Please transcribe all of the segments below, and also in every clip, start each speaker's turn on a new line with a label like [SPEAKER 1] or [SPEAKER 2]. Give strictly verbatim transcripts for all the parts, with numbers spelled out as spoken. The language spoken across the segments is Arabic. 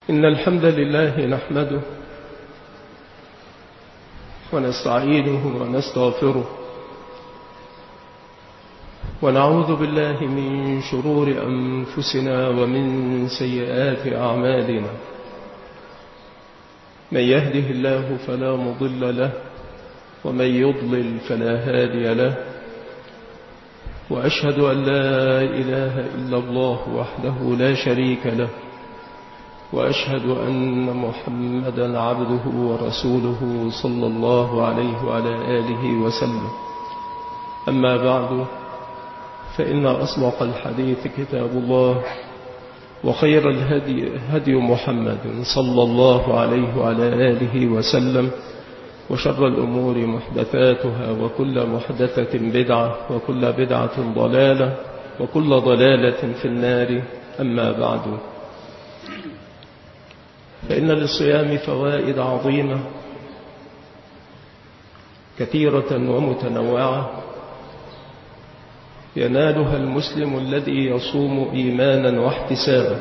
[SPEAKER 1] إن الحمد لله نحمده ونستعينه ونستغفره ونعوذ بالله من شرور أنفسنا ومن سيئات أعمالنا. من يهده الله فلا مضل له ومن يضلل فلا هادي له، وأشهد أن لا إله إلا الله وحده لا شريك له، وأشهد أن محمدا عبده ورسوله صلى الله عليه وعلى آله وسلم. أما بعد، فإن أصدق الحديث كتاب الله، وخير الهدي هدي محمد صلى الله عليه وعلى آله وسلم، وشر الأمور محدثاتها، وكل محدثة بدعة، وكل بدعة ضلالة، وكل ضلالة في النار. أما بعد، فإن للصيام فوائد عظيمة كثيرة ومتنوعة ينالها المسلم الذي يصوم إيمانا واحتسابا.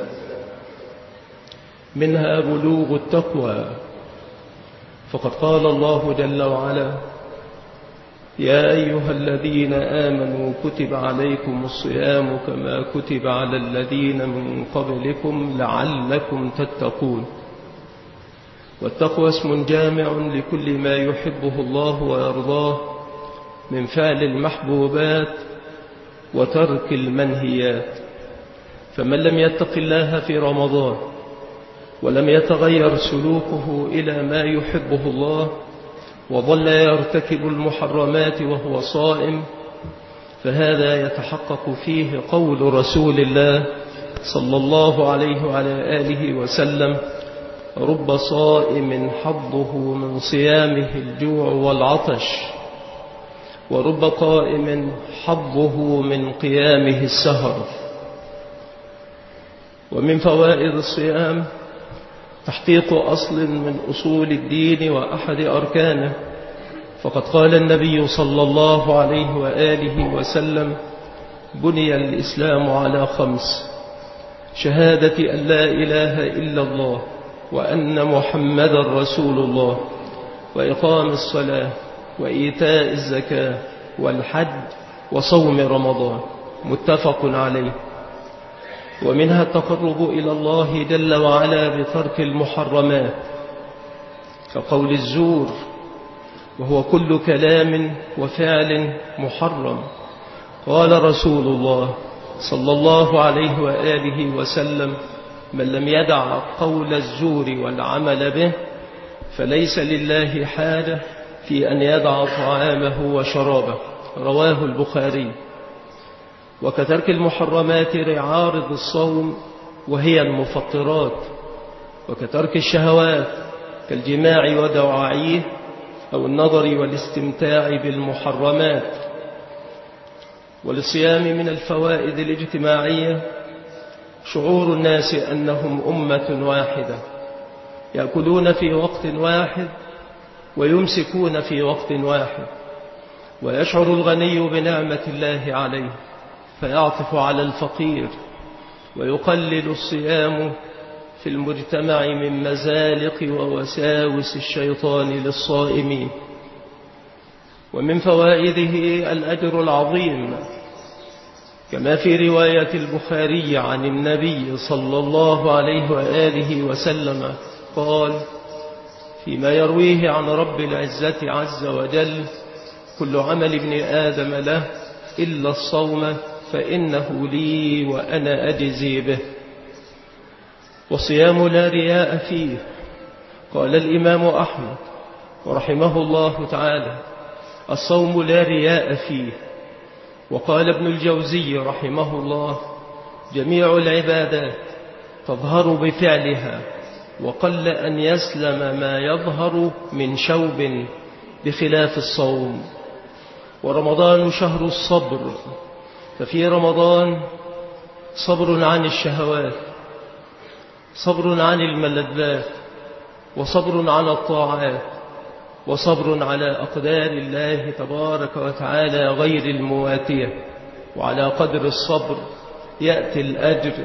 [SPEAKER 1] منها بلوغ التقوى، فقد قال الله جل وعلا: يا أيها الذين آمنوا كتب عليكم الصيام كما كتب على الذين من قبلكم لعلكم تتقون. والتقوى اسم جامع لكل ما يحبه الله ويرضاه من فعل المحبوبات وترك المنهيات. فمن لم يتق الله في رمضان ولم يتغير سلوكه إلى ما يحبه الله وظل يرتكب المحرمات وهو صائم، فهذا يتحقق فيه قول رسول الله صلى الله عليه وعلى آله وسلم: رب صائم حظه من صيامه الجوع والعطش، ورب قائم حظه من قيامه السهر. ومن فوائد الصيام تحقيق أصل من أصول الدين وأحد أركانه، فقد قال النبي صلى الله عليه وآله وسلم: بني الإسلام على خمس: شهادة أن لا إله إلا الله وأن محمدا رسول الله، وإقام الصلاة، وإيتاء الزكاة، والحج، وصوم رمضان. متفق عليه. ومنها التقرب إلى الله جل وعلا بترك المحرمات، كقول الزور، وهو كل كلام وفعل محرم. قال رسول الله صلى الله عليه وآله وسلم: من لم يدع قول الزور والعمل به فليس لله حاجة في أن يدع طعامه وشرابه. رواه البخاري. وكترك المحرمات عارض الصوم وهي المفطرات، وكترك الشهوات كالجماع ودواعيه أو النظر والاستمتاع بالمحرمات. وللصيام من الفوائد الاجتماعية شعور الناس أنهم أمة واحدة، يأكلون في وقت واحد ويمسكون في وقت واحد، ويشعر الغني بنعمة الله عليه فيعطف على الفقير، ويقلل الصيام في المجتمع من مزالق ووساوس الشيطان للصائمين. ومن فوائده الأجر العظيم، كما في رواية البخاري عن النبي صلى الله عليه وآله وسلم قال فيما يرويه عن رب العزة عز وجل: كل عمل ابن آدم له إلا الصوم فإنه لي وأنا أجزي به. وصيام لا رياء فيه. قال الإمام أحمد ورحمه الله تعالى: الصوم لا رياء فيه. وقال ابن الجوزي رحمه الله: جميع العبادات تظهر بفعلها، وقل أن يسلم ما يظهر من شوب بخلاف الصوم. ورمضان شهر الصبر، ففي رمضان صبر عن الشهوات، صبر عن الملذات، وصبر على الطاعات، وصبر على أقدار الله تبارك وتعالى غير المواتية. وعلى قدر الصبر يأتي الأجر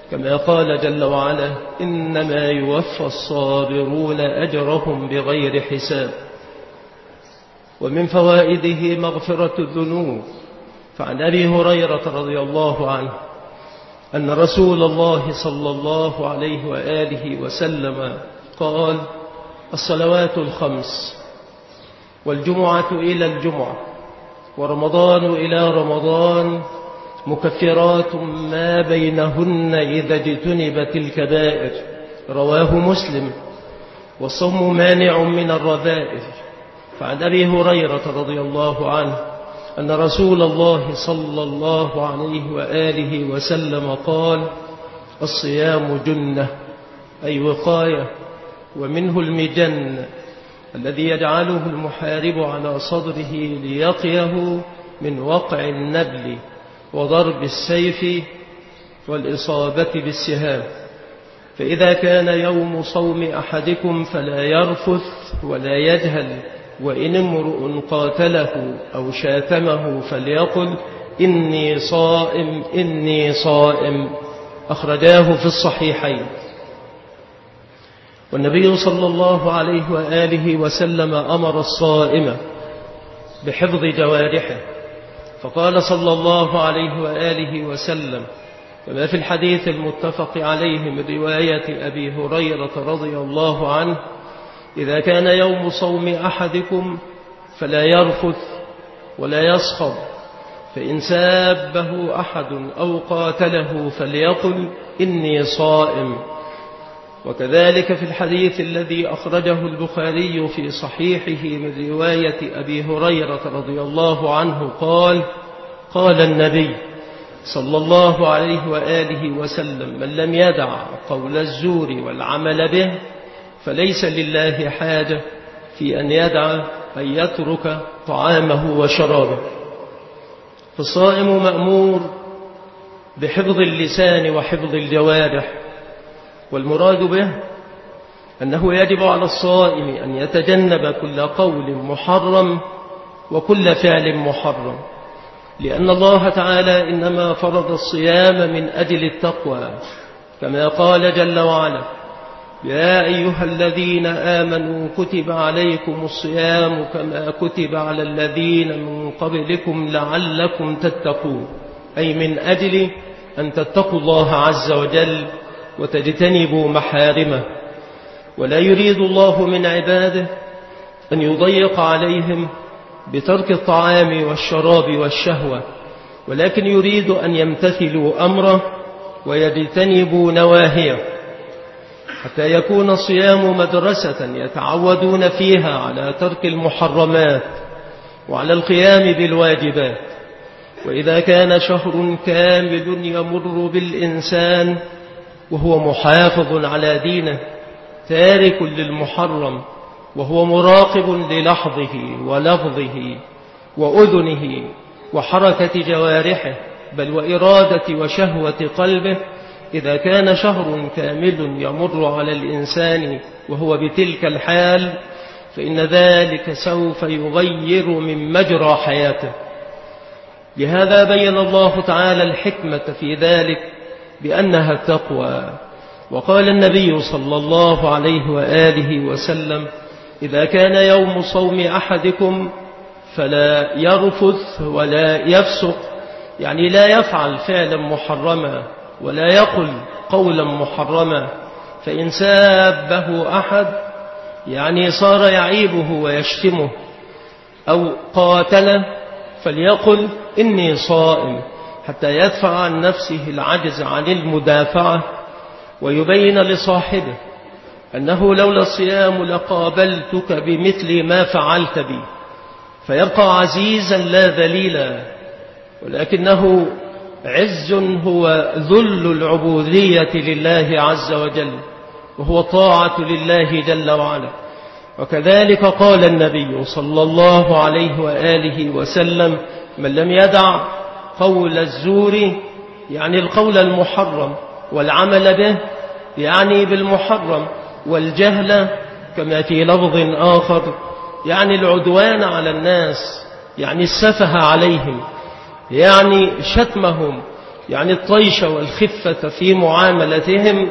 [SPEAKER 1] كما قال جل وعلا: إنما يوفى الصابرون أجرهم بغير حساب. ومن فوائده مغفرة الذنوب. فعن أبي هريرة رضي الله عنه أن رسول الله صلى الله عليه وآله وسلم قال: الصلوات الخمس والجمعة إلى الجمعة ورمضان إلى رمضان مكفرات ما بينهن إذا اجتنبت الكبائر. رواه مسلم. والصوم مانع من الرذائل. فعن أبي هريرة رضي الله عنه أن رسول الله صلى الله عليه وآله وسلم قال: الصيام جنة، أي وقاية، ومنه المجن الذي يجعله المحارب على صدره ليقيه من وقع النبل وضرب السيف والإصابة بالسهام. فإذا كان يوم صوم أحدكم فلا يرفث ولا يجهل، وإن امرؤ قاتله أو شاتمه فليقل: إني صائم إني صائم. أخرجاه في الصحيحين. والنبي صلى الله عليه وآله وسلم أمر الصائم بحفظ جوارحه، فقال صلى الله عليه وآله وسلم كما في الحديث المتفق عليه من رواية أبي هريرة رضي الله عنه: إذا كان يوم صوم أحدكم فلا يرفث ولا يصخب، فإن سابه أحد أو قاتله فليقل: إني صائم. وكذلك في الحديث الذي أخرجه البخاري في صحيحه من رواية أبي هريرة رضي الله عنه قال: قال النبي صلى الله عليه وآله وسلم: من لم يدع قول الزور والعمل به فليس لله حاجة في أن يدع أن يترك طعامه وشرابه. فالصائم مأمور بحفظ اللسان وحفظ الجوارح، والمراد به أنه يجب على الصائم أن يتجنب كل قول محرم وكل فعل محرم، لأن الله تعالى إنما فرض الصيام من أجل التقوى، كما قال جل وعلا: يا أيها الذين آمنوا كتب عليكم الصيام كما كتب على الذين من قبلكم لعلكم تتقون، أي من أجل أن تتقوا الله عز وجل وتجتنبوا محارمه. ولا يريد الله من عباده أن يضيق عليهم بترك الطعام والشراب والشهوة، ولكن يريد أن يمتثلوا أمره ويجتنبوا نواهيه، حتى يكون الصيام مدرسة يتعودون فيها على ترك المحرمات وعلى القيام بالواجبات. وإذا كان شهر كامل يمر بالإنسان وهو محافظ على دينه تارك للمحرم، وهو مراقب للحظه ولفظه وأذنه وحركة جوارحه بل وإرادة وشهوة قلبه، إذا كان شهر كامل يمر على الإنسان وهو بتلك الحال فإن ذلك سوف يغير من مجرى حياته. لهذا بين الله تعالى الحكمة في ذلك بأنها التقوى. وقال النبي صلى الله عليه وآله وسلم: إذا كان يوم صوم أحدكم فلا يرفث ولا يفسق، يعني لا يفعل فعلا محرما ولا يقل قولا محرما. فإن سابه أحد يعني صار يعيبه ويشتمه أو قاتله فليقل: إني صائم، حتى يدفع عن نفسه العجز عن المدافعة، ويبين لصاحبه أنه لولا الصيام لقابلتك بمثل ما فعلت بي، فيبقى عزيزا لا ذليلا، ولكنه عز هو ذل العبودية لله عز وجل، وهو طاعة لله جل وعلا. وكذلك قال النبي صلى الله عليه وآله وسلم: من لم يدع قول الزور يعني القول المحرم، والعمل به يعني بالمحرم، والجهل كما في لفظ آخر يعني العدوان على الناس، يعني السفه عليهم، يعني شتمهم يعني الطيش والخفة في معاملتهم،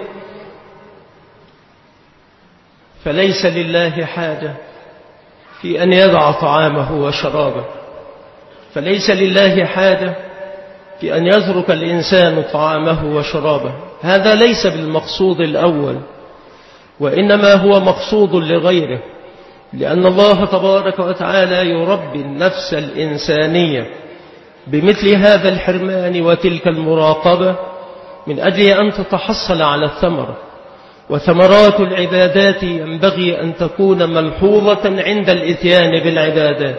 [SPEAKER 1] فليس لله حاجة في أن يضع طعامه وشرابه، فليس لله حاجة في أن يترك الإنسان طعامه وشرابه. هذا ليس بالمقصود الأول، وإنما هو مقصود لغيره، لأن الله تبارك وتعالى يربي النفس الإنسانية بمثل هذا الحرمان وتلك المراقبة من أجل أن تتحصل على الثمرة. وثمرات العبادات ينبغي أن تكون ملحوظة عند الإتيان بالعبادات،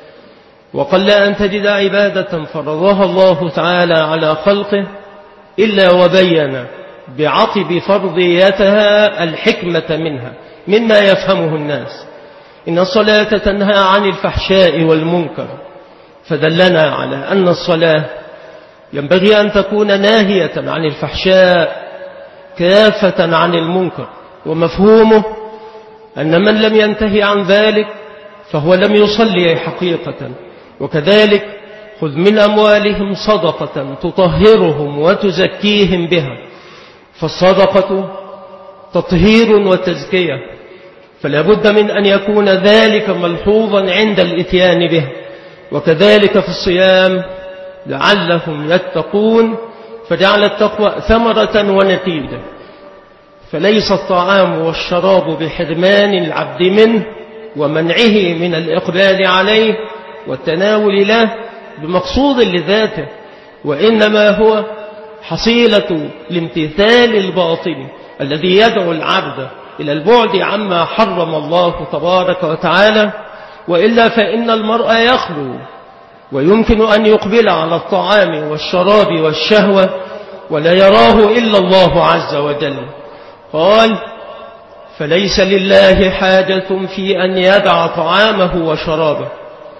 [SPEAKER 1] وقل أن تجد عبادة فرضها الله تعالى على خلقه إلا وبين بعقب فرضيتها الحكمة منها مما يفهمه الناس. إن الصلاة تنهى عن الفحشاء والمنكر، فدلنا على أن الصلاة ينبغي أن تكون ناهية عن الفحشاء كافة عن المنكر، ومفهومه أن من لم ينتهي عن ذلك فهو لم يصلي حقيقة. وكذلك خذ من أموالهم صدقة تطهرهم وتزكيهم بها، فالصدقة تطهير وتزكية، فلا بد من أن يكون ذلك ملحوظا عند الإتيان به. وكذلك في الصيام لعلهم يتقون، فجعل التقوى ثمرة ونتيجة. فليس الطعام والشراب بحرمان العبد منه ومنعه من الإقبال عليه والتناول له بمقصود لذاته، وإنما هو حصيلة الامتثال الباطن الذي يدعو العبد إلى البعد عما حرم الله تبارك وتعالى. وإلا فإن المرء يخلو ويمكن أن يقبل على الطعام والشراب والشهوة ولا يراه إلا الله عز وجل. قال فليس لله حاجة في أن يدع طعامه وشرابه،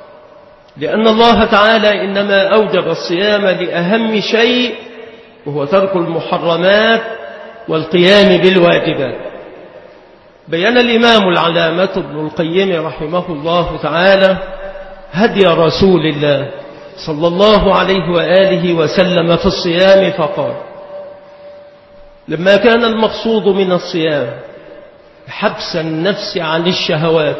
[SPEAKER 1] لأن الله تعالى إنما أوجب الصيام لأهم شيء، وهو ترك المحرمات والقيام بالواجبات. بيّن الإمام العلامة ابن القيم رحمه الله تعالى هدي رسول الله صلى الله عليه وآله وسلم في الصيام، فقال لما كان المقصود من الصيام حبس النفس عن الشهوات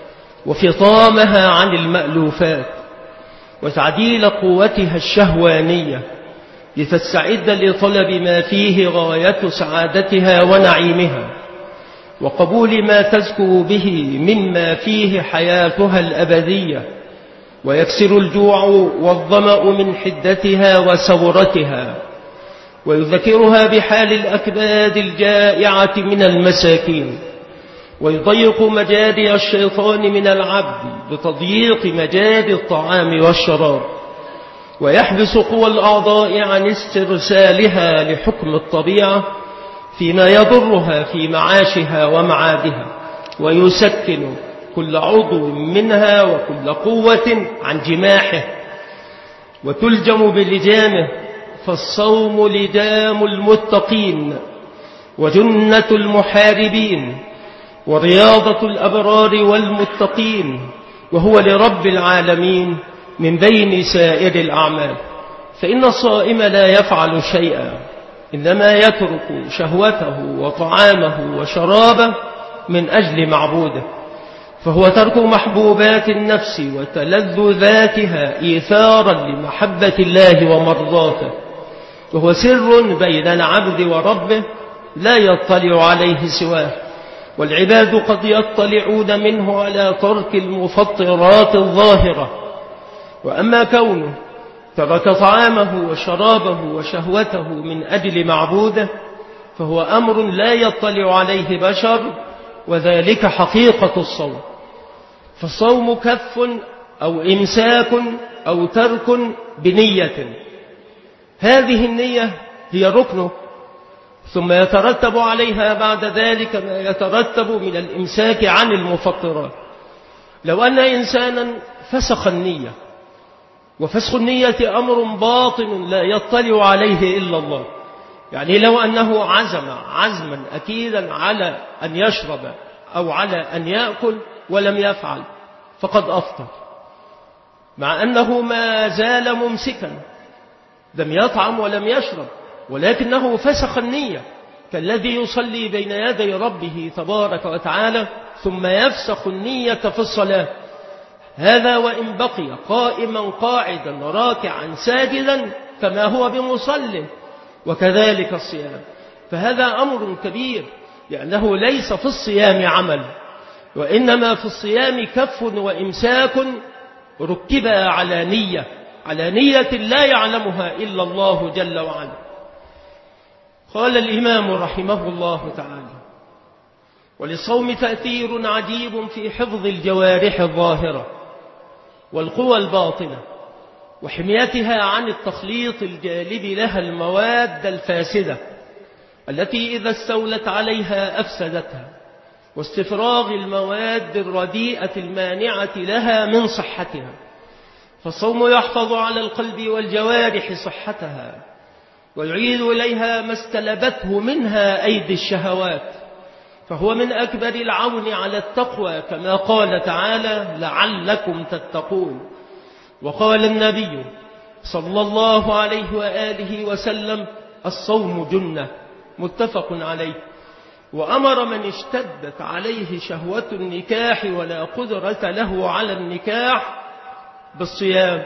[SPEAKER 1] وفطامها عن المألوفات وتعديل قوتها الشهوانية لتستعد لطلب ما فيه غاية سعادتها ونعيمها، وقبول ما تزكو به مما فيه حياتها الأبدية، ويكسر الجوع والظمأ من حدتها وسورتها، ويذكرها بحال الأكباد الجائعة من المساكين، ويضيق مجاري الشيطان من العبد بتضييق مجاري الطعام والشراب، ويحبس قوى الأعضاء عن استرسالها لحكم الطبيعة فيما يضرها في معاشها ومعادها، ويسكن كل عضو منها وكل قوة عن جماحه، وتلجم بلجامه. فالصوم لجام المتقين وجنة المحاربين ورياضة الأبرار والمتقين، وهو لرب العالمين من بين سائر الأعمال. فإن الصائم لا يفعل شيئا، إنما يترك شهوته وطعامه وشرابه من أجل معبوده، فهو ترك محبوبات النفس وتلذذاتها إيثارا لمحبة الله ومرضاته، وهو سر بين العبد وربه لا يطلع عليه سواه. والعباد قد يطلعون منه على ترك المفطرات الظاهرة، وأما كونه ترك طعامه وشرابه وشهوته من أجل معبوده فهو أمر لا يطلع عليه بشر، وذلك حقيقة الصوم. فالصوم كف أو إمساك أو ترك بنية، هذه النية هي ركنه، ثم يترتب عليها بعد ذلك ما يترتب من الإمساك عن المفطرات. لو أن إنسانا فسخ النية، وفسخ النية أمر باطن لا يطلع عليه إلا الله، يعني لو أنه عزم عزما أكيدا على أن يشرب أو على أن يأكل ولم يفعل فقد أفطر، مع أنه ما زال ممسكا، لم يطعم ولم يشرب، ولكنه فسخ النية كالذي يصلي بين يدي ربه تبارك وتعالى ثم يفسخ النية في الصلاة. هذا وإن بقي قائما قاعدا راكعا ساجدا فما هو بمصل، وكذلك الصيام. فهذا أمر كبير، لأنه ليس في الصيام عمل، وإنما في الصيام كف وإمساك ركبا على نية، على نية لا يعلمها إلا الله جل وعلا. قال الإمام رحمه الله تعالى: وللصوم تأثير عجيب في حفظ الجوارح الظاهرة والقوى الباطنة وحمايتها عن التخليط الجالب لها المواد الفاسدة التي إذا استولت عليها أفسدتها، واستفراغ المواد الرديئة المانعة لها من صحتها. فالصوم يحفظ على القلب والجوارح صحتها، ويعيد إليها ما استلبته منها أيدي الشهوات، فهو من أكبر العون على التقوى، كما قال تعالى: لعلكم تتقون. وقال النبي صلى الله عليه وآله وسلم: الصوم جنة، متفق عليه. وأمر من اشتدت عليه شهوة النكاح ولا قدرة له على النكاح بالصيام،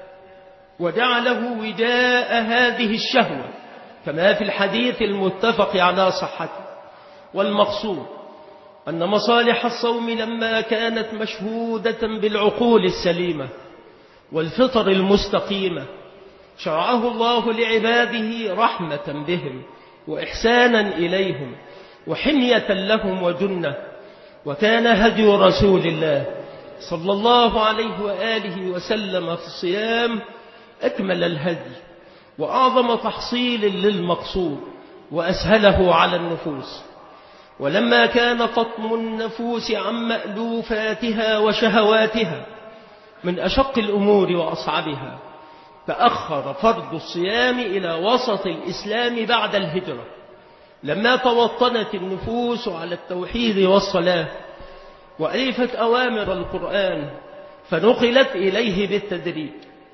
[SPEAKER 1] وجعله وجاء هذه الشهوة كما في الحديث المتفق على صحته. والمقصود أن مصالح الصوم لما كانت مشهودة بالعقول السليمة والفطر المستقيمة شرعه الله لعباده رحمة بهم وإحسانا إليهم وحمية لهم وجنة. وكان هدي رسول الله صلى الله عليه وآله وسلم في الصيام أكمل الهدي وأعظم تحصيل للمقصود وأسهله على النفوس. ولما كان فطم النفوس عن مألوفاتها وشهواتها من أشق الأمور وأصعبها، تأخر فرض الصيام إلى وسط الإسلام بعد الهجرة، لما توطنت النفوس على التوحيد والصلاة وألفت أوامر القرآن فنقلت إليه بالتدريج.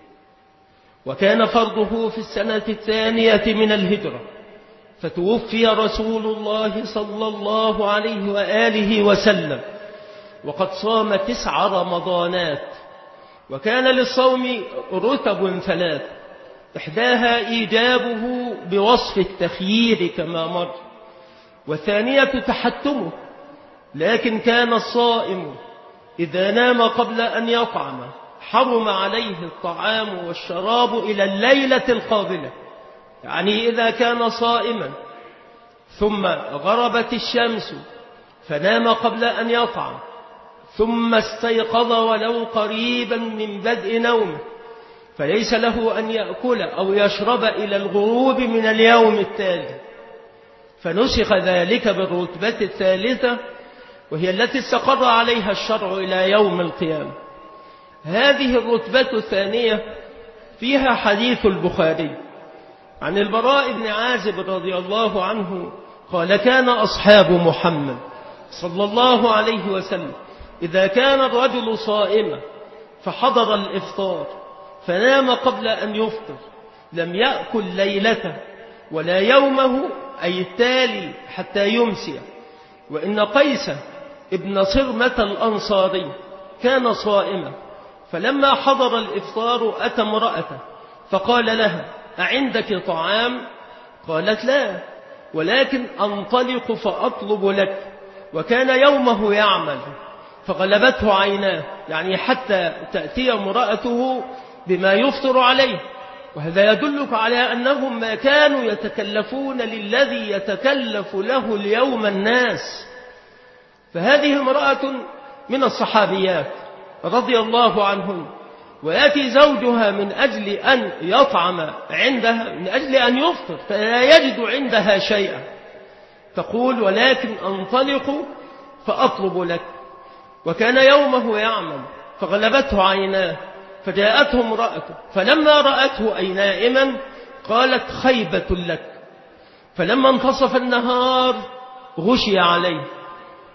[SPEAKER 1] وكان فرضه في السنة الثانية من الهجرة، فتوفي رسول الله صلى الله عليه وآله وسلم وقد صام تسع رمضانات. وكان للصوم رتب ثلاث، إحداها إيجابه بوصف التخيير كما مر، والثانية تحتمه، لكن كان الصائم إذا نام قبل أن يطعم حرم عليه الطعام والشراب إلى الليلة القابلة، يعني إذا كان صائما ثم غربت الشمس فنام قبل أن يطعم ثم استيقظ ولو قريبا من بدء نومه فليس له أن يأكل أو يشرب إلى الغروب من اليوم التالي، فنسخ ذلك بالرتبة الثالثة وهي التي استقر عليها الشرع إلى يوم القيامة. هذه الرتبة الثانية فيها حديث البخاري عن البراء بن عازب رضي الله عنه قال: كان أصحاب محمد صلى الله عليه وسلم إذا كان الرجل صائما فحضر الإفطار فنام قبل أن يفطر لم يأكل ليلته ولا يومه، أي التالي حتى يمسي. وإن قيس ابن صرمة الأنصاري كان صائما، فلما حضر الإفطار أتى امرأته فقال لها: أعندك طعام؟ قالت: لا، ولكن أنطلق فأطلب لك. وكان يومه يعمل فغلبته عيناه، يعني حتى تأتي امرأته بما يفطر عليه. وهذا يدلك على أنهم ما كانوا يتكلفون للذي يتكلف له اليوم الناس. فهذه امرأة من الصحابيات رضي الله عنهم، ويأتي زوجها من أجل أن يطعم عندها، من أجل أن يفطر، فلا يجد عندها شيئا، تقول: ولكن أنطلق فأطلب لك. وكان يومه يعمل فغلبته عيناه فجاءته امرأته، فلما رأته أي نائما قالت: خيبة لك. فلما انتصف النهار غشي عليه،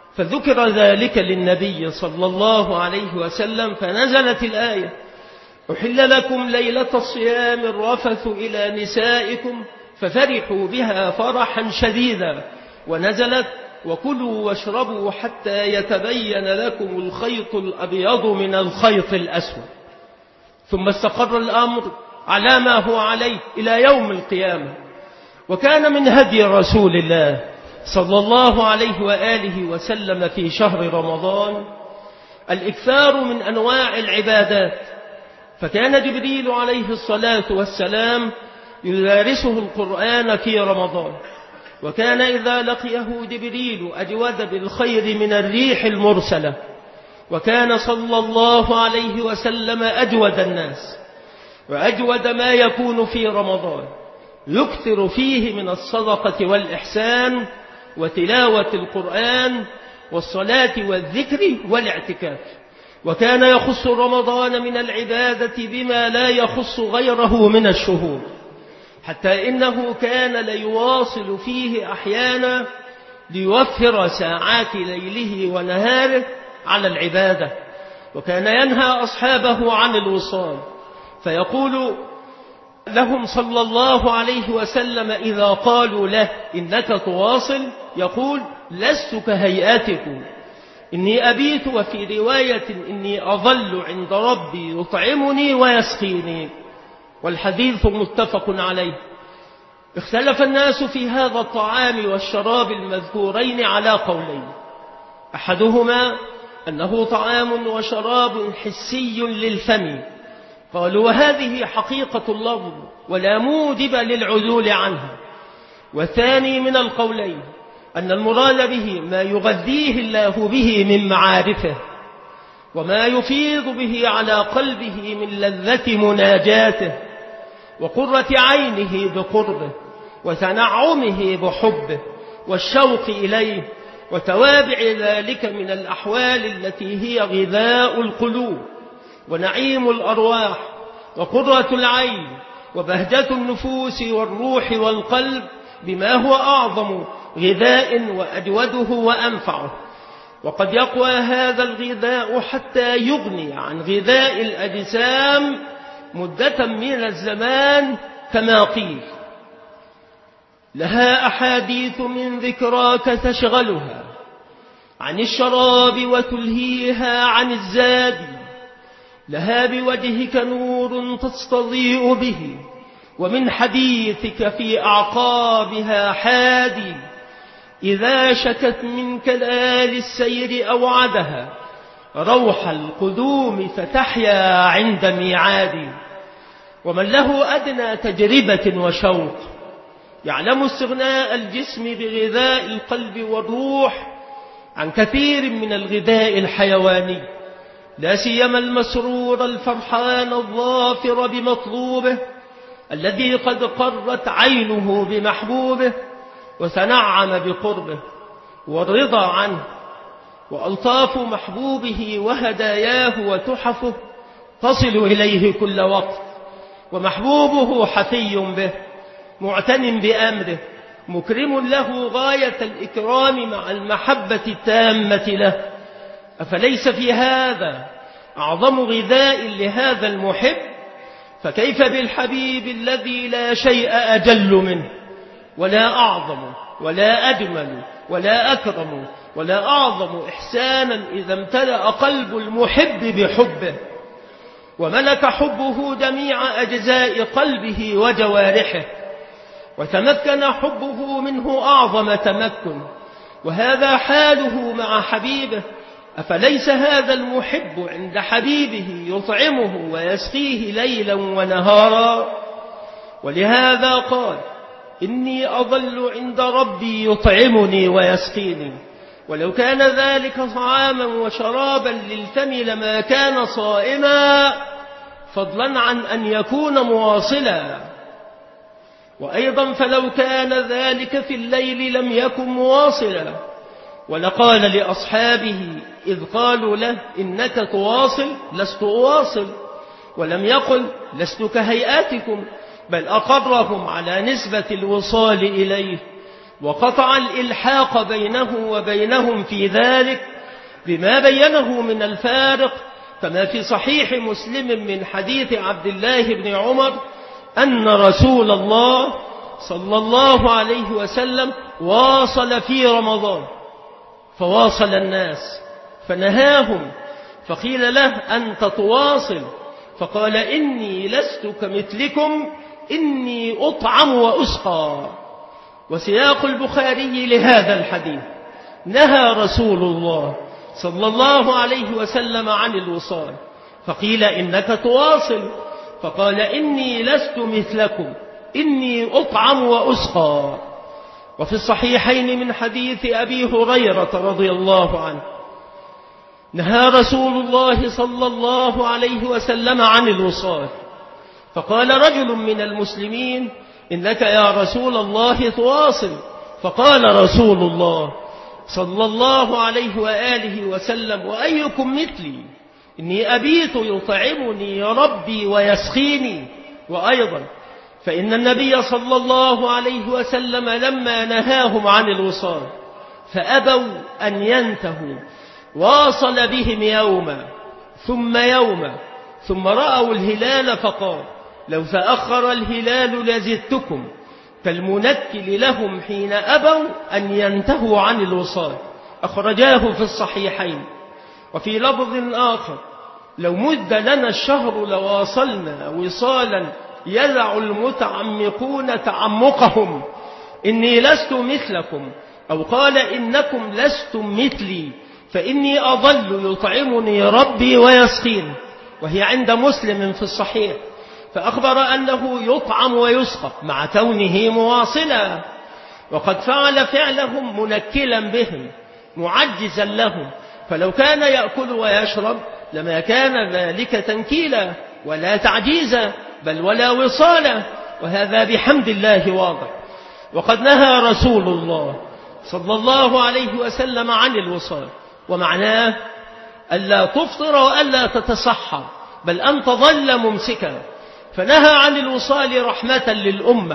[SPEAKER 1] فذكر ذلك للنبي صلى الله عليه وسلم، فنزلت الآية: أحل لكم ليلة الصيام الرفث إلى نسائكم ففرحوا بها فرحا شديدا، ونزلت وكلوا واشربوا حتى يتبين لكم الخيط الأبيض من الخيط الأسود. ثم استقر الأمر على ما هو عليه إلى يوم القيامة. وكان من هدي رسول الله صلى الله عليه وآله وسلم في شهر رمضان الإكثار من أنواع العبادات، فكان جبريل عليه الصلاة والسلام يدارسه القرآن في رمضان، وكان إذا لقيه جبريل أجود بالخير من الريح المرسلة، وكان صلى الله عليه وسلم أجود الناس وأجود ما يكون في رمضان، يكثر فيه من الصدقة والإحسان وتلاوة القرآن والصلاة والذكر والاعتكاف. وكان يخص رمضان من العبادة بما لا يخص غيره من الشهور، حتى إنه كان ليواصل فيه أحيانا ليوفر ساعات ليله ونهاره على العبادة. وكان ينهى أصحابه عن الوصال، فيقول لهم صلى الله عليه وسلم إذا قالوا له إنك تواصل يقول لست كهيئاتكم، إني أبيت، وفي رواية إني أظل عند ربي يطعمني ويسقيني، والحديث متفق عليه. اختلف الناس في هذا الطعام والشراب المذكورين على قولين، أحدهما أنه طعام وشراب حسي للفم، قالوا وهذه حقيقة اللفظ ولا موجب للعدول عنها. والثاني من القولين أن المراد به ما يغذيه الله به من معارفه، وما يفيض به على قلبه من لذة مناجاته وقرة عينه بقربه وتنعمه بحبه والشوق إليه، وتوابع ذلك من الأحوال التي هي غذاء القلوب ونعيم الأرواح وقرة العين وبهجة النفوس والروح والقلب، بما هو أعظم غذاء وأجوده وأنفعه. وقد يقوى هذا الغذاء حتى يغني عن غذاء الأجسام مدة من الزمان، كما قيل لها أحاديث من ذكراك تشغلها عن الشراب وتلهيها عن الزاد، لها بوجهك نور تستضيء به ومن حديثك في أعقابها حادي، إذا شكت من كلال السير أوعدها روح القدوم فتحيا عند ميعاد. ومن له أدنى تجربة وشوق يعلم استغناء الجسم بغذاء القلب والروح عن كثير من الغذاء الحيواني، لا سيما المسرور الفرحان الظافر بمطلوبه الذي قد قرت عينه بمحبوبه وتنعم بقربه، والرضا عنه وألطاف محبوبه وهداياه وتحفه تصل إليه كل وقت، ومحبوبه حفي به معتن بأمره مكرم له غاية الإكرام مع المحبة التامة له. أفليس في هذا أعظم غذاء لهذا المحب؟ فكيف بالحبيب الذي لا شيء أجل منه ولا أعظم ولا أجمل ولا أكرم ولا أعظم إحسانا إذا امتلأ قلب المحب بحبه وملك حبه جميع أجزاء قلبه وجوارحه، وتمكن حبه منه أعظم تمكن، وهذا حاله مع حبيبه. أفليس هذا المحب عند حبيبه يطعمه ويسقيه ليلا ونهارا؟ ولهذا قال إني أظل عند ربي يطعمني ويسقيني. ولو كان ذلك طعاما وشرابا للفم لما كان صائما، فضلا عن أن يكون مواصلا. وأيضا فلو كان ذلك في الليل لم يكن مواصلا، ولقال لأصحابه إذ قالوا له إنك تواصل لست أواصل، ولم يقل لست كهيئاتكم، بل أقرهم على نسبة الوصال إليه، وقطع الإلحاق بينه وبينهم في ذلك بما بينه من الفارق كما في صحيح مسلم من حديث عبد الله بن عمر أن رسول الله صلى الله عليه وسلم واصل في رمضان، فواصل الناس فنهاهم، فقيل له أنت تواصل؟ فقال إني لست كمثلكم، إني أطعم وأسقى. وسياق البخاري لهذا الحديث: نهى رسول الله صلى الله عليه وسلم عن الوصال، فقيل إنك تواصل، فقال إني لست مثلكم، إني أطعم وأسقى. وفي الصحيحين من حديث أبي هريرة رضي الله عنه: نهى رسول الله صلى الله عليه وسلم عن الوصال، فقال رجل من المسلمين: إنك يا رسول الله تواصل. فقال رسول الله صلى الله عليه وآله وسلم: وأيكم مثلي؟ إني أبيت يطعمني ربي ويسخيني. وأيضا فإن النبي صلى الله عليه وسلم لما نهاهم عن الوصال فأبوا أن ينتهوا، واصل بهم يوما ثم يوما، ثم رأوا الهلال فقال: لو تأخر الهلال لزدتكم، كالمنكل لهم حين أبوا أن ينتهوا عن الوصال. أخرجاه في الصحيحين. وفي لفظ آخر: لو مد لنا الشهر لواصلنا وصالا يدع المتعمقون تعمقهم، إني لست مثلكم، أو قال إنكم لستم مثلي، فإني أظل يطعمني ربي ويسقين. وهي عند مسلم في الصحيح، فأخبر أنه يطعم ويسقى مع كونه مواصلا، وقد فعل فعلهم منكلا بهم معجزا لهم، فلو كان يأكل ويشرب لما كان ذلك تنكيلا ولا تعجيزا، بل ولا وصالا، وهذا بحمد الله واضح. وقد نهى رسول الله صلى الله عليه وسلم عن الوصال، ومعناه ألا تفطر وألا تتصحر، بل أن تظل ممسكا. فنهى عن الوصال رحمة للأمة،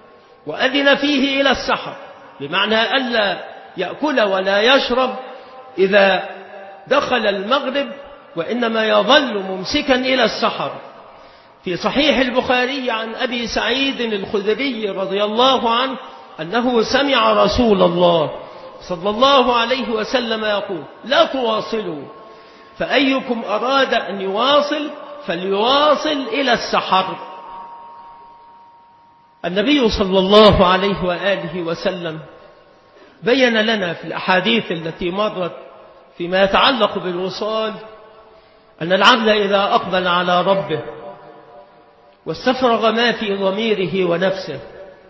[SPEAKER 1] وأذن فيه إلى السحر، بمعنى ألا يأكل ولا يشرب إذا دخل المغرب، وإنما يظل ممسكا إلى السحر. في صحيح البخاري عن أبي سعيد الخدري رضي الله عنه أنه سمع رسول الله صلى الله عليه وسلم يقول: لا تواصلوا، فأيكم أراد أن يواصل فليواصل إلى السحر. النبي صلى الله عليه وآله وسلم بين لنا في الأحاديث التي مرت فيما يتعلق بالوصال أن العبد إذا أقبل على ربه واستفرغ ما في ضميره ونفسه،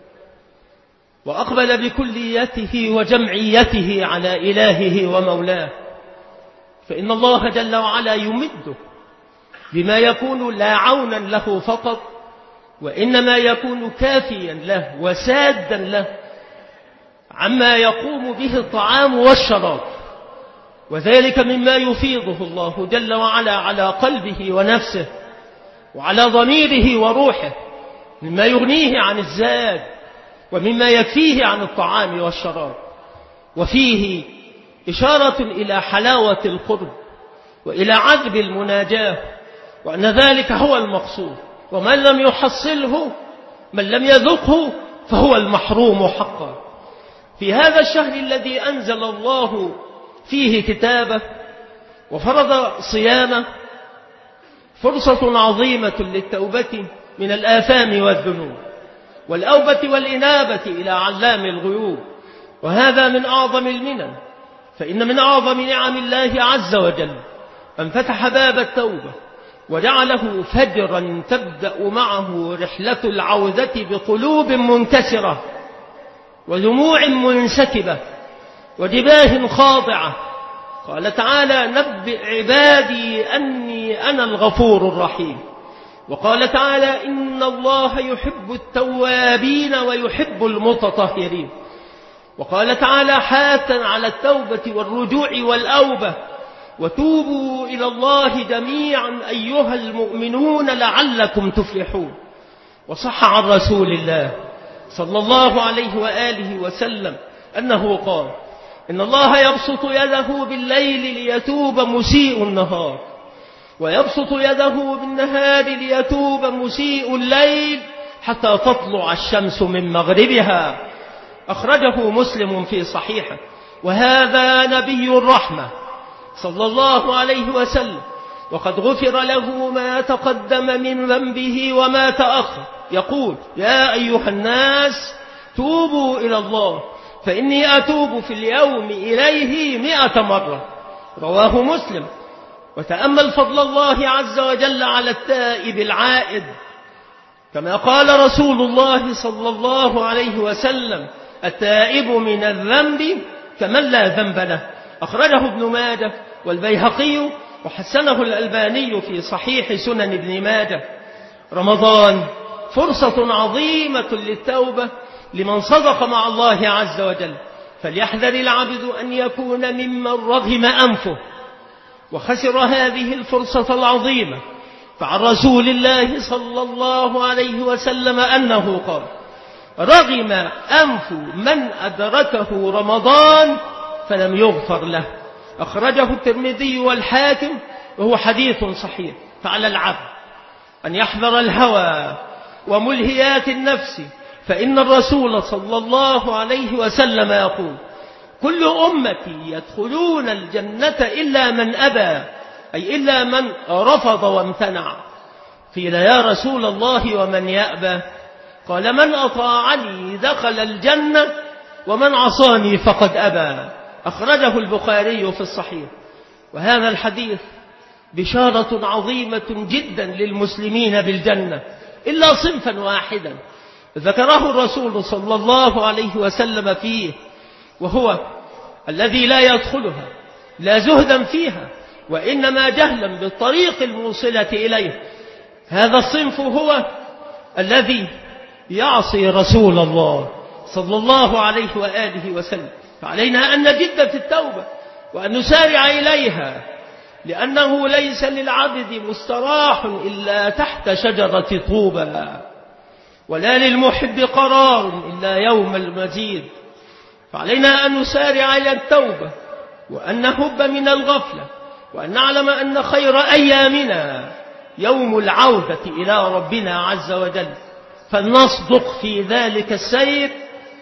[SPEAKER 1] وأقبل بكليته وجمعيته على إلهه ومولاه، فإن الله جل وعلا يمده بما يكون لا عونا له فقط، وإنما يكون كافيا له وسادا له عما يقوم به الطعام والشراب، وذلك مما يفيضه الله جل وعلا على قلبه ونفسه وعلى ضميره وروحه، مما يغنيه عن الزاد ومما يكفيه عن الطعام والشراب. وفيه إشارة إلى حلاوة القرب وإلى عذب المناجاة، وأن ذلك هو المقصود، ومن لم يحصله، من لم يذقه، فهو المحروم حقا. في هذا الشهر الذي أنزل الله فيه كتابه وفرض صيامه فرصة عظيمة للتوبة من الآثام والذنوب، والأوبة والإنابة إلى علام الغيوب، وهذا من أعظم المنن. فإن من أعظم نعم الله عز وجل أن فتح باب التوبة وجعله فجرا تبدأ معه رحلة العودة بقلوب منكسرة ودموع منسكبة وجباه خاضعة. قال تعالى: نبئ عبادي أني أنا الغفور الرحيم. وقال تعالى: إن الله يحب التوابين ويحب المتطهرين. وقال تعالى حاثا على التوبة والرجوع والأوبة: وتوبوا إلى الله جميعا أيها المؤمنون لعلكم تفلحون. وصح عن رسول الله صلى الله عليه وآله وسلم أنه قال: إن الله يبسط يده بالليل ليتوب مسيء النهار، ويبسط يده بالنهار ليتوب مسيء الليل حتى تطلع الشمس من مغربها. أخرجه مسلم في صحيحه. وهذا نبي الرحمة صلى الله عليه وسلم، وقد غفر له ما تقدم من ذنبه وما تأخر. يقول: يا أيها الناس توبوا إلى الله فإني أتوب في اليوم إليه مئة مرة. رواه مسلم. وتأمل فضل الله عز وجل على التائب العائد، كما قال رسول الله صلى الله عليه وسلم: التائب من الذنب كمن لا ذنب له. أخرجه ابن ماجه والبيهقي وحسنه الألباني في صحيح سنن ابن ماجه. رمضان فرصة عظيمة للتوبة لمن صدق مع الله عز وجل، فليحذر العبد أن يكون ممن رغم أنفه وخسر هذه الفرصة العظيمة. فعن رسول الله صلى الله عليه وسلم أنه قال: رغم أنف من أدركه رمضان فلم يغفر له. أخرجه الترمذي والحاكم وهو حديث صحيح. فعلى العبد أن يحذر الهوى وملهيات النفس، فإن الرسول صلى الله عليه وسلم يقول: كل أمتي يدخلون الجنة إلا من أبى، أي إلا من رفض وامتنع. قيل: يا رسول الله ومن يأبى؟ قال: من أطاعني دخل الجنة ومن عصاني فقد أبى. أخرجه البخاري في الصحيح. وهذا الحديث بشارة عظيمة جدا للمسلمين بالجنة، إلا صنفا واحدا ذكره الرسول صلى الله عليه وسلم فيه، وهو الذي لا يدخلها لا زهدا فيها وإنما جهلا بالطريق الموصلة إليه. هذا الصنف هو الذي يعصي رسول الله صلى الله عليه وآله وسلم. فعلينا أن نجد في التوبة وأن نسارع إليها، لأنه ليس للعبد مستراح إلا تحت شجرة طوبى، ولا للمحب قرار إلا يوم المزيد. فعلينا أن نسارع إلى التوبة وأن نهب من الغفلة، وأن نعلم أن خير أيامنا يوم العودة إلى ربنا عز وجل. فلنصدق في ذلك السير،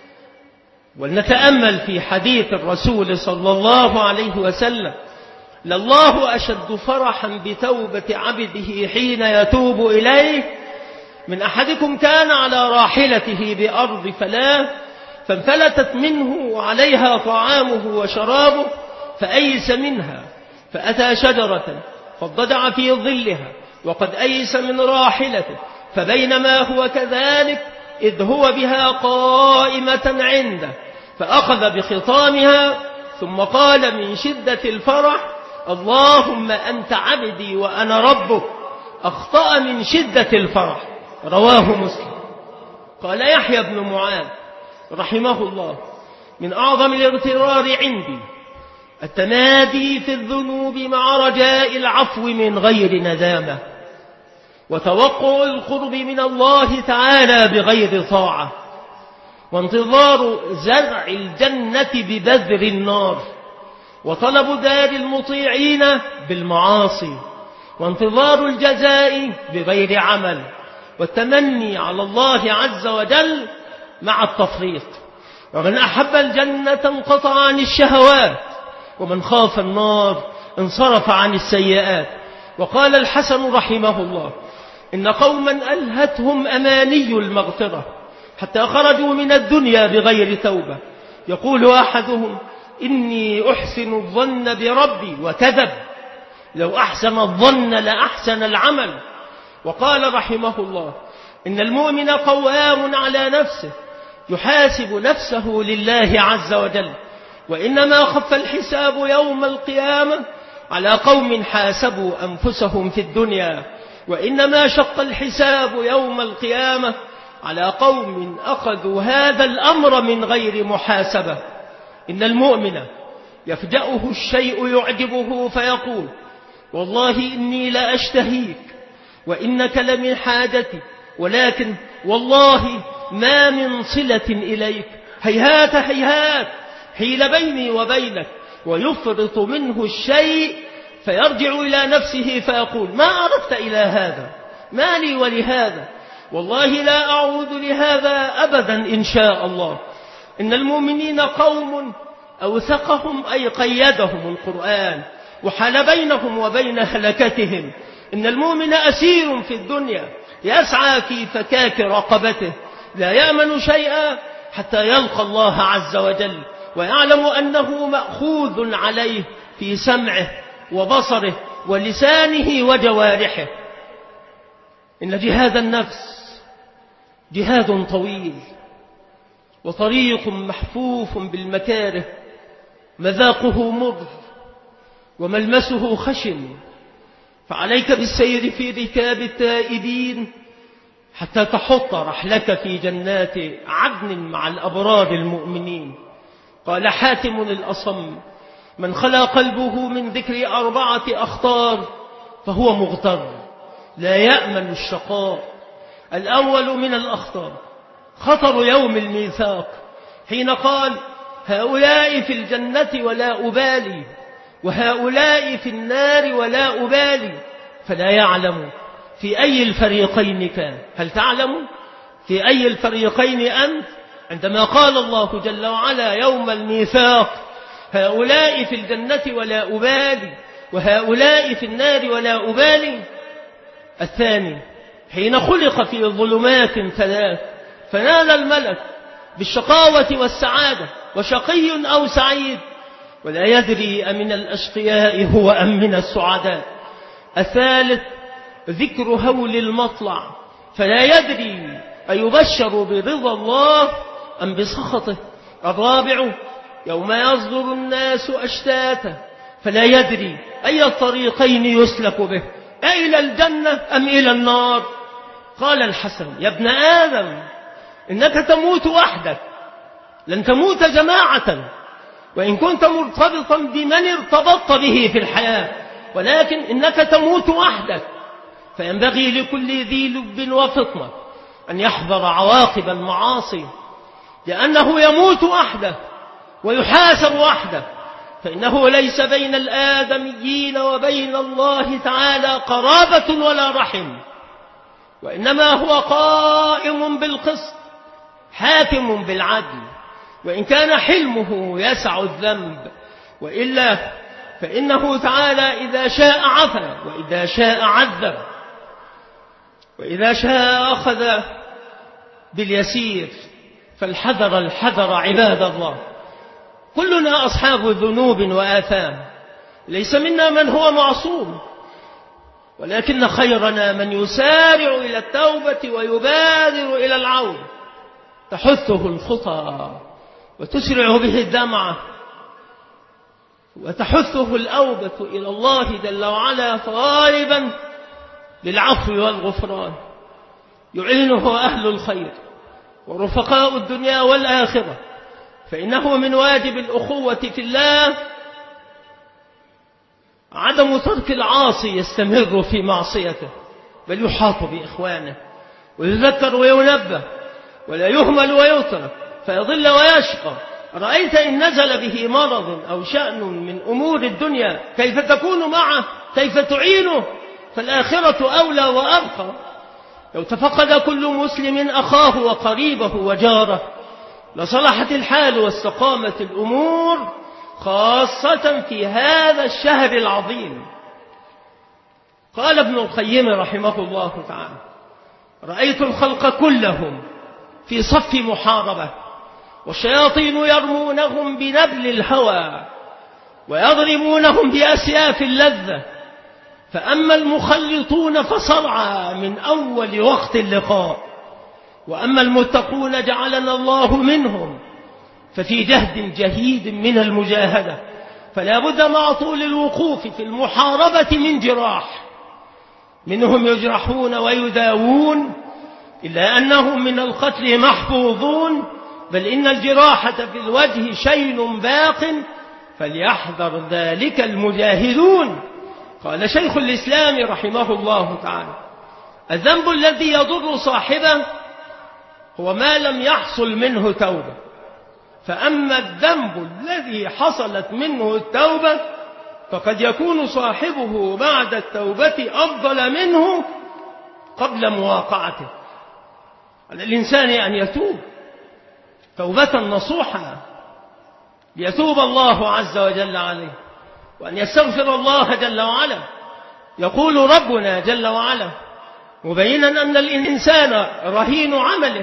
[SPEAKER 1] ولنتأمل في حديث الرسول صلى الله عليه وسلم: لله أشد فرحا بتوبة عبده حين يتوب إليه من أحدكم كان على راحلته بأرض فلاة فانفلتت منه وعليها طعامه وشرابه فأيس منها، فأتى شجرة فاضطجع في ظلها وقد أيس من راحلته، فبينما هو كذلك إذ هو بها قائمة عنده، فأخذ بخطامها ثم قال من شدة الفرح: اللهم أنت عبدي وأنا ربك. أخطأ من شدة الفرح. رواه مسلم. قال يحيى بن معاذ رحمه الله: من أعظم الاغترار عندي التمادي في الذنوب مع رجاء العفو من غير ندامة، وتوقع القرب من الله تعالى بغير طاعة، وانتظار زرع الجنة ببذر النار، وطلب دار المطيعين بالمعاصي، وانتظار الجزاء بغير عمل، والتمني على الله عز وجل مع التفريط. ومن أحب الجنة انقطع عن الشهوات، ومن خاف النار انصرف عن السيئات. وقال الحسن رحمه الله: إن قوما ألهتهم أماني المغفرة حتى خرجوا من الدنيا بغير توبة. يقول أحدهم: إني أحسن الظن بربي، وكذب، لو أحسن الظن لأحسن العمل. وقال رحمه الله: إن المؤمن قوام على نفسه يحاسب نفسه لله عز وجل، وإنما خف الحساب يوم القيامة على قوم حاسبوا أنفسهم في الدنيا، وإنما شق الحساب يوم القيامة على قوم أخذوا هذا الأمر من غير محاسبة. إن المؤمن يفجأه الشيء يعجبه فيقول: والله إني لا أشتهيك وإنك لمن حاجتي، ولكن والله ما من صلة إليك، هيهات هيهات حيل بيني وبينك، ويفرط منه الشيء فيرجع إلى نفسه فيقول ما أردت إلى هذا؟ ما لي ولهذا؟ والله لا أعود لهذا أبدا إن شاء الله. إن المؤمنين قوم أوثقهم أي قيدهم القرآن وحال بينهم وبين هلكتهم. إن المؤمن أسير في الدنيا يسعى في فكاك رقبته، لا يأمن شيئا حتى يلقى الله عز وجل، ويعلم أنه مأخوذ عليه في سمعه وبصره ولسانه وجوارحه. إن جهاد النفس جهاد طويل وطريق محفوف بالمكاره، مذاقه مر وملمسه خشن، فعليك بالسير في ركاب التائبين حتى تحط رحلك في جنات عدن مع الأبرار المؤمنين. قال حاتم الأصم من خلا قلبه من ذكر أربعة أخطار فهو مغتر لا يأمن الشقاء. الأول من الأخطار خطر يوم الميثاق، حين قال هؤلاء في الجنة ولا أبالي وهؤلاء في النار ولا أبالي، فلا يعلم في أي الفريقين كان. هل تعلم في أي الفريقين أنت؟ عندما قال الله جل وعلا يوم الميثاق هؤلاء في الجنة ولا أبالي وهؤلاء في النار ولا أبالي. الثاني حين خلق في ظلمات ثلاث فنال الملك بالشقاوة والسعادة وشقي أو سعيد، ولا يدري أمن الأشقياء هو أم من السعداء. الثالث ذكر هول المطلع فلا يدري أيبشر برضا الله أم بسخطه. الرابع يوم يصدر الناس أشتاتا فلا يدري أي الطريقين يسلك به، أإلى الجنة أم إلى النار. قال الحسن يا ابن آدم إنك تموت وحدك، لن تموت جماعة، وإن كنت مرتبطا بمن ارتبطت به في الحياة، ولكن إنك تموت وحدك. فينبغي لكل ذي لب وفطنة أن يحذر عواقب المعاصي، لأنه يموت وحده ويحاسب وحده، فإنه ليس بين الآدميين وبين الله تعالى قرابة ولا رحم، وإنما هو قائم بالقسط حاكم بالعدل، وإن كان حلمه يسع الذنب، وإلا فإنه تعالى إذا شاء عفا وإذا شاء عذب، وإذا شاء أخذ باليسير. فالحذر الحذر عباد الله. كلنا أصحاب ذنوب وآثام، ليس منا من هو معصوم، ولكن خيرنا من يسارع إلى التوبة ويبادر إلى العون، تحثه الخطى وتسرع به الدمعة وتحثه الأوبة إلى الله جل وعلا طالبا للعفو والغفران. يعينه أهل الخير ورفقاء الدنيا والآخرة، فإنه من واجب الأخوة في الله عدم ترك العاصي يستمر في معصيته، بل يحاط بإخوانه ويذكر وينبه، ولا يهمل ويترك فيضل ويشقى. رأيت إن نزل به مرض أو شأن من أمور الدنيا كيف تكون معه، كيف تعينه؟ فالآخرة أولى وأبقى. لو تفقد كل مسلم أخاه وقريبه وجاره لصلحت الحال واستقامت الأمور، خاصة في هذا الشهر العظيم. قال ابن القيم رحمه الله تعالى رأيت الخلق كلهم في صف محاربة، والشياطين يرمونهم بنبل الهوى ويضربونهم بأسياف اللذة، فأما المخلطون فصرعى من أول وقت اللقاء، وأما المتقون جعلنا الله منهم ففي جهد جهيد من المجاهدة، فلا بد مع طول الوقوف في المحاربة من جراح، منهم يجرحون ويداوون، إلا أنهم من القتل محفوظون، بل إن الجراحة في الوجه شيء باق فليحذر ذلك المجاهدون. قال شيخ الإسلام رحمه الله تعالى الذنب الذي يضر صاحبه هو ما لم يحصل منه توبة، فأما الذنب الذي حصلت منه التوبة فقد يكون صاحبه بعد التوبة أفضل منه قبل مواقعته. على الإنسان أن يتوب توبة نصوحة ليتوب الله عز وجل عليه، وأن يستغفر الله جل وعلا. يقول ربنا جل وعلا مبينا أن الإنسان رهين عمله: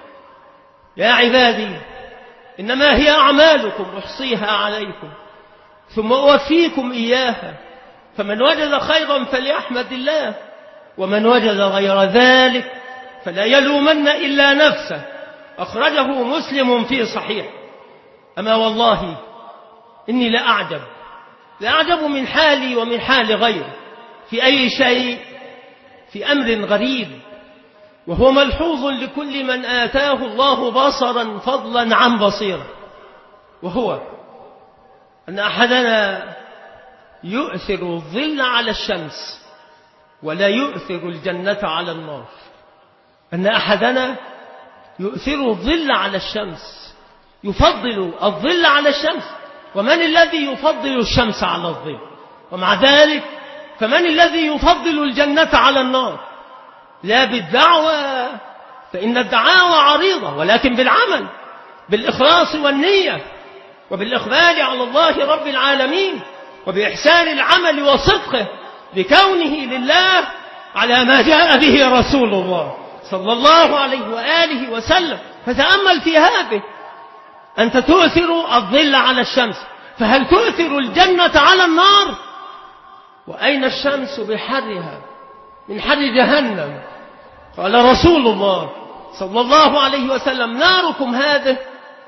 [SPEAKER 1] يا عبادي إنما هي أعمالكم أحصيها عليكم ثم أوفيكم إياها، فمن وجد خيرا فليحمد الله، ومن وجد غير ذلك فلا يلومن إلا نفسه. أخرجه مسلم في صحيح. أما والله إني لأعجب لأعجب من حالي ومن حال غيري في أي شيء، في أمر غريب وهو ملحوظ لكل من آتاه الله بصرا فضلا عن بصيرة، وهو أن أحدنا يؤثر الظل على الشمس ولا يؤثر الجنة على النار. أن أحدنا يؤثر الظل على الشمس، يفضل الظل على الشمس. ومن الذي يفضل الشمس على الظل؟ ومع ذلك فمن الذي يفضل الجنة على النار؟ لا بالدعوة، فإن الدعاوى عريضة، ولكن بالعمل، بالإخلاص والنية، وبالإقبال على الله رب العالمين، وبإحسان العمل وصدقه بكونه لله على ما جاء به رسول الله صلى الله عليه وآله وسلم. فتأمل في هذه، أنت تؤثر الظل على الشمس، فهل تؤثر الجنة على النار؟ وأين الشمس بحرها من حر جهنم؟ قال رسول الله صلى الله عليه وسلم: ناركم هذه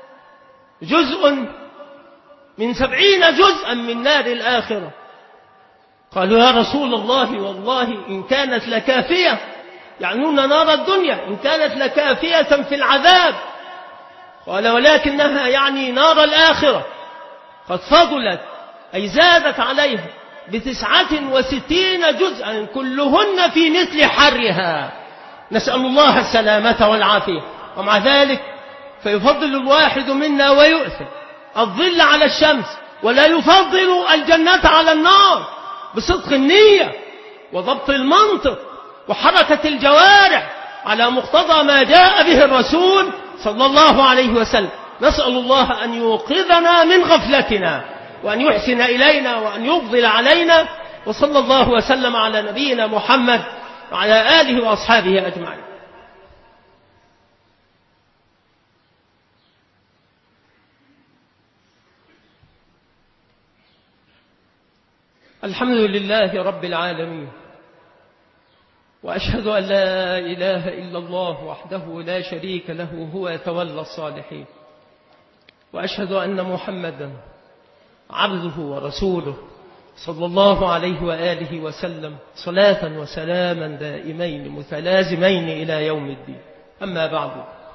[SPEAKER 1] جزء من سبعين جزءا من نار الآخرة. قالوا: يا رسول الله والله إن كانت لكافية، يعنون نار الدنيا، إن كانت لكافية في العذاب. قال: ولكنها يعني نار الآخرة قد فضلت، أي زادت عليها بتسعة وستين جزءا كلهن في مثل حرها، نسأل الله السلامة والعافية. ومع ذلك فيفضل الواحد منا ويؤثر الظل على الشمس، ولا يفضل الجنة على النار، بصدق النية وضبط المنطق وحركة الجوارح على مقتضى ما جاء به الرسول صلى الله عليه وسلم. نسأل الله أن يوقظنا من غفلتنا، وأن يحسن إلينا، وأن يفضل علينا. وصلى الله وسلم على نبينا محمد وعلى آله وأصحابه أجمعين. الحمد لله رب العالمين، وأشهد أن لا إله إلا الله وحده لا شريك له هو يتولى الصالحين، وأشهد أن محمدا عبده ورسوله صلى الله عليه وآله وسلم، صلاة وسلاما دائمين متلازمين إلى يوم الدين. أما بعد،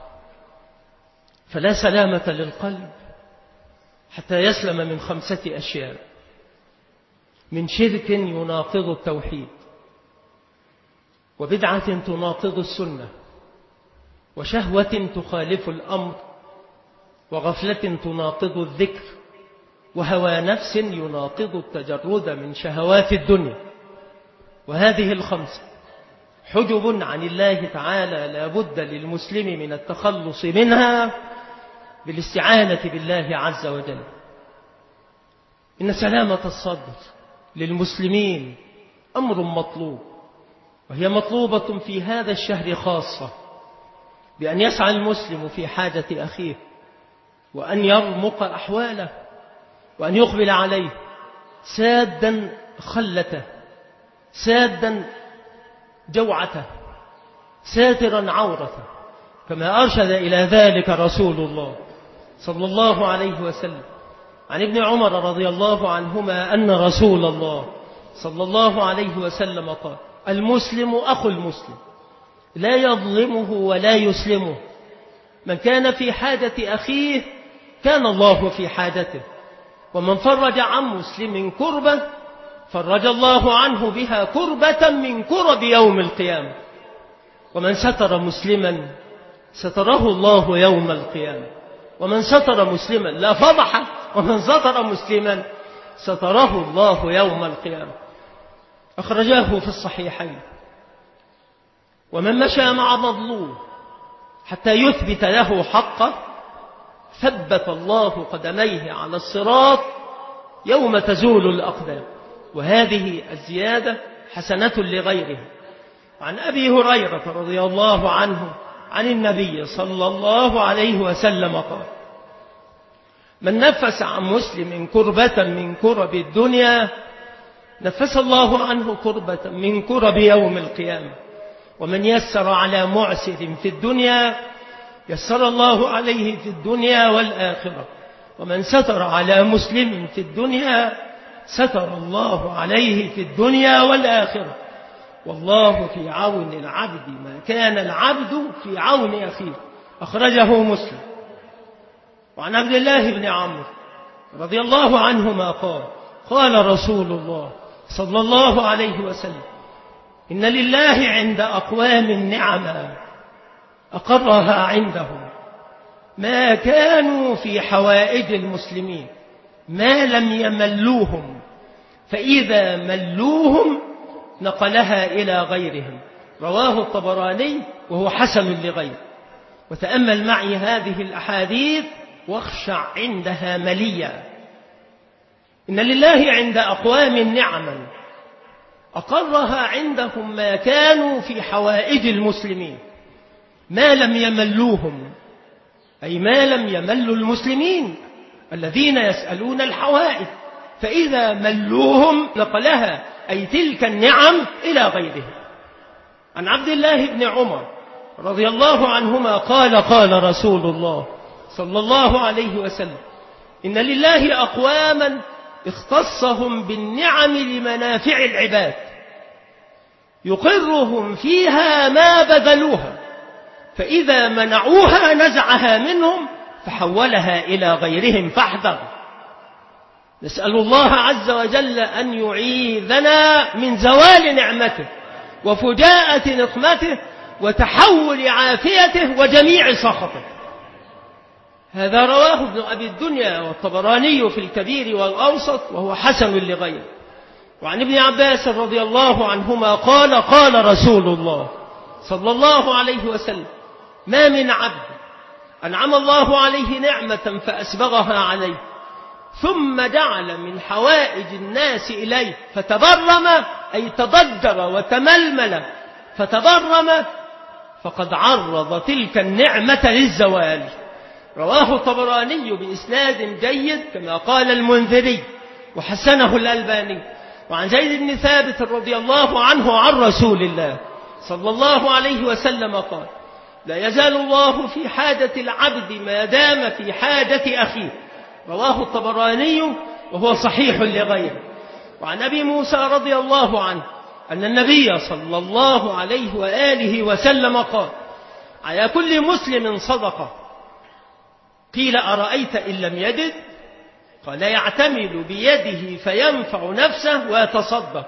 [SPEAKER 1] فلا سلامة للقلب حتى يسلم من خمسة أشياء: من شرك يناقض التوحيد، وبدعة تناقض السنة، وشهوة تخالف الأمر، وغفلة تناقض الذكر، وهوى نفس يناقض التجرد من شهوات الدنيا. وهذه الخمسة حجب عن الله تعالى لا بد للمسلم من التخلص منها بالاستعانة بالله عز وجل. إن سلامة الصدر للمسلمين أمر مطلوب، وهي مطلوبة في هذا الشهر خاصة، بأن يسعى المسلم في حاجة أخيه، وأن يرمق أحواله، وأن يقبل عليه سادا خلته، سادا جوعته، ساترا عورته، كما أرشد إلى ذلك رسول الله صلى الله عليه وسلم عن ابن عمر رضي الله عنهما أن رسول الله صلى الله عليه وسلم قال: المسلم أخو المسلم، لا يظلمه ولا يسلمه، من كان في حاجة أخيه كان الله في حاجته، ومن فرج عن مسلم كربة فرج الله عنه بها كربة من كرب يوم القيامة، ومن ستر مسلما ستره الله يوم القيامة، ومن ستر مسلما لا فضح، ومن ستر مسلما
[SPEAKER 2] ستره الله يوم القيامة. أخرجاه في الصحيحين. ومن مشى مع مظلوم حتى يثبت له حقه ثبت الله قدميه على الصراط يوم تزول الأقدام. وهذه الزيادة حسنة لغيره. عن أبي هريرة رضي الله عنه عن النبي صلى الله عليه وسلم قال: من نفس عن مسلم كربة من كرب الدنيا نفس الله عنه كربة من كرب يوم القيامة. ومن يسر على معسر في الدنيا يسر الله عليه في الدنيا والآخرة. ومن ستر على مسلم في الدنيا ستر الله عليه في الدنيا والآخرة. والله في عون العبد ما كان العبد في عون أخيه. أخرجه مسلم. وعن عبد الله بن عمرو رضي الله عنهما قال: قال رسول الله صلى الله عليه وسلم: إن لله عند أقوام نعما أقرها عندهم ما كانوا في حوائج المسلمين ما لم يملوهم، فإذا ملوهم نقلها إلى غيرهم. رواه الطبراني وهو حسن لغيره. وتأمل معي هذه الأحاديث واخشع عندها مليا. إن لله عند أقوام نعما أقرها عندهم ما كانوا في حوائج المسلمين ما لم يملوهم، أي ما لم يملوا المسلمين الذين يسألون الحوائج، فإذا ملوهم نقلها أي تلك النعم إلى غيرهم. عن عبد الله بن عمر رضي الله عنهما قال: قال رسول الله صلى الله عليه وسلم: إن لله أقواما اختصهم بالنعم لمنافع العباد يقرهم فيها ما بذلوها، فإذا منعوها نزعها منهم فحولها إلى غيرهم فاحذر. نسأل الله عز وجل أن يعيذنا من زوال نعمته وفجاءة نقمته وتحول عافيته وجميع سخطه. هذا رواه ابن أبي الدنيا والطبراني في الكبير والأوسط وهو حسن لغيره. وعن ابن عباس رضي الله عنهما قال: قال رسول الله صلى الله عليه وسلم: ما من عبد أنعم الله عليه نعمة فأسبغها عليه ثم جعل من حوائج الناس إليه فتبرم، أي تضجر وتململ فتبرم، فقد عرض تلك النعمة للزوال. رواه الطبراني بإسناد جيد كما قال المنذري وحسنه الألباني. وعن زيد بن ثابت رضي الله عنه عن رسول الله صلى الله عليه وسلم قال: لا يزال الله في حاجة العبد ما دام في حاجة أخيه. رواه الطبراني وهو صحيح لغيره. وعن أبي موسى رضي الله عنه أن النبي صلى الله عليه وآله وسلم قال: على كل مسلم صدقة. قيل: أرأيت إن لم يجد؟ قال: يعتمل بيده فينفع نفسه ويتصدق.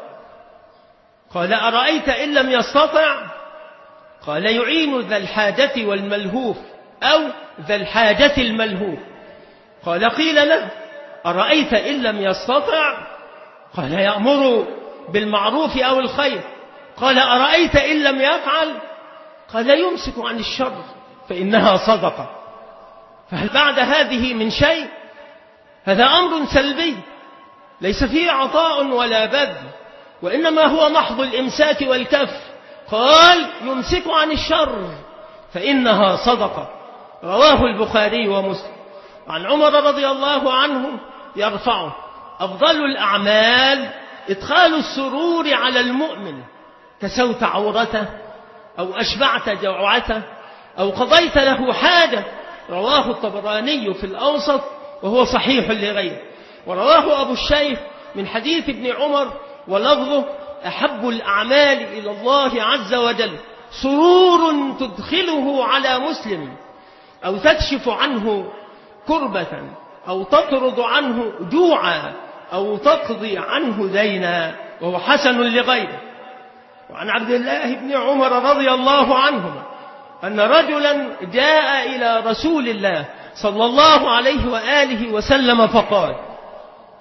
[SPEAKER 2] قال: أرأيت إن لم يستطع؟ قال: يعين ذا الحاجة والملهوف أو ذا الحاجة الملهوف. قال: قيل له: أرأيت إن لم يستطع؟ قال: يأمر بالمعروف أو الخير. قال: أرأيت إن لم يفعل؟ قال: يمسك عن الشر فإنها صدقة. فهل بعد هذه من شيء؟ هذا أمر سلبي ليس فيه عطاء ولا بذل، وإنما هو محض الإمساك والكف. قال: يمسك عن الشر فإنها صدقة. رواه البخاري ومسلم. عن عمر رضي الله عنه يرفعه: أفضل الأعمال إدخال السرور على المؤمن، كسوت عورته أو أشبعت جوعته أو قضيت له حاجة. رواه الطبراني في الأوسط وهو صحيح لغيره. ورواه أبو الشيخ من حديث ابن عمر ولفظه: أحب الأعمال إلى الله عز وجل سرور تدخله على مسلم أو تكشف عنه كربة أو تطرد عنه جوعا أو تقضي عنه دينا. وهو حسن لغيره. وعن عبد الله بن عمر رضي الله عنهما أن رجلا جاء إلى رسول الله صلى الله عليه وآله وسلم فقال: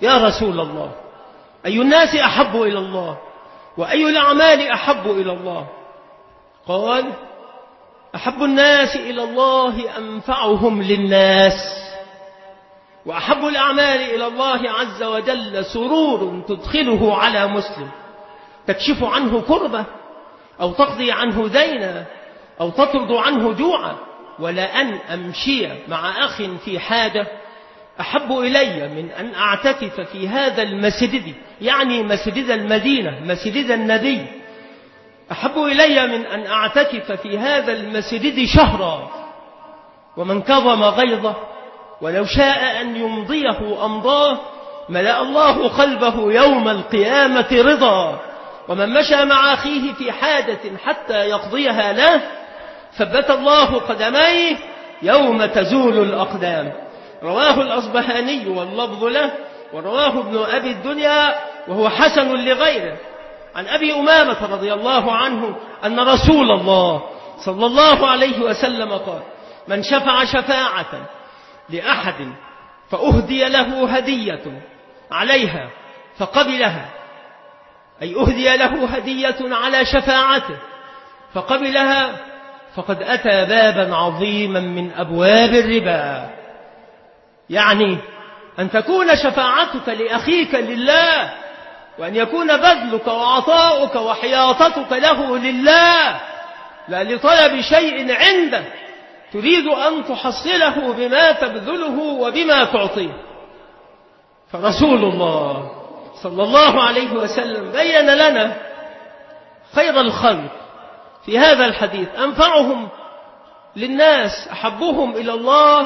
[SPEAKER 2] يا رسول الله، أي الناس أحب إلى الله وأي الأعمال أحب إلى الله؟ قال: أحب الناس إلى الله أنفعهم للناس، وأحب الأعمال إلى الله عز وجل سرور تدخله على مسلم تكشف عنه كربة أو تقضي عنه دينا أو تطرد عنه جوعا. ولأن أمشي مع أخ في حاجة أحب إلي من أن أعتكف في هذا المسجد، يعني مسجد المدينة مسجد النبي، أحب إلي من أن أعتكف في هذا المسجد شهرا. ومن كظم غيظه ولو شاء أن يمضيه أمضاه ملأ الله قلبه يوم القيامة رضا. ومن مشى مع أخيه في حاجة حتى يقضيها له ثبت الله قدميه يوم تزول الأقدام. رواه الأصبهاني واللفظ له، ورواه ابن أبي الدنيا وهو حسن لغيره عن أبي أمامة رضي الله عنه أن رسول الله صلى الله عليه وسلم قال: من شفع شفاعة لأحد فأهدي له هدية عليها فقبلها، أي أهدي له هدية على شفاعته فقبلها، فقد أتى بابا عظيما من أبواب الربا. يعني أن تكون شفاعتك لأخيك لله، وأن يكون بذلك وعطاؤك وحياطتك له لله، لا لطلب شيء عنده تريد أن تحصله بما تبذله وبما تعطيه. فرسول الله صلى الله عليه وسلم بين لنا خير الخلق في هذا الحديث، أنفعهم للناس، أحبهم إلى الله،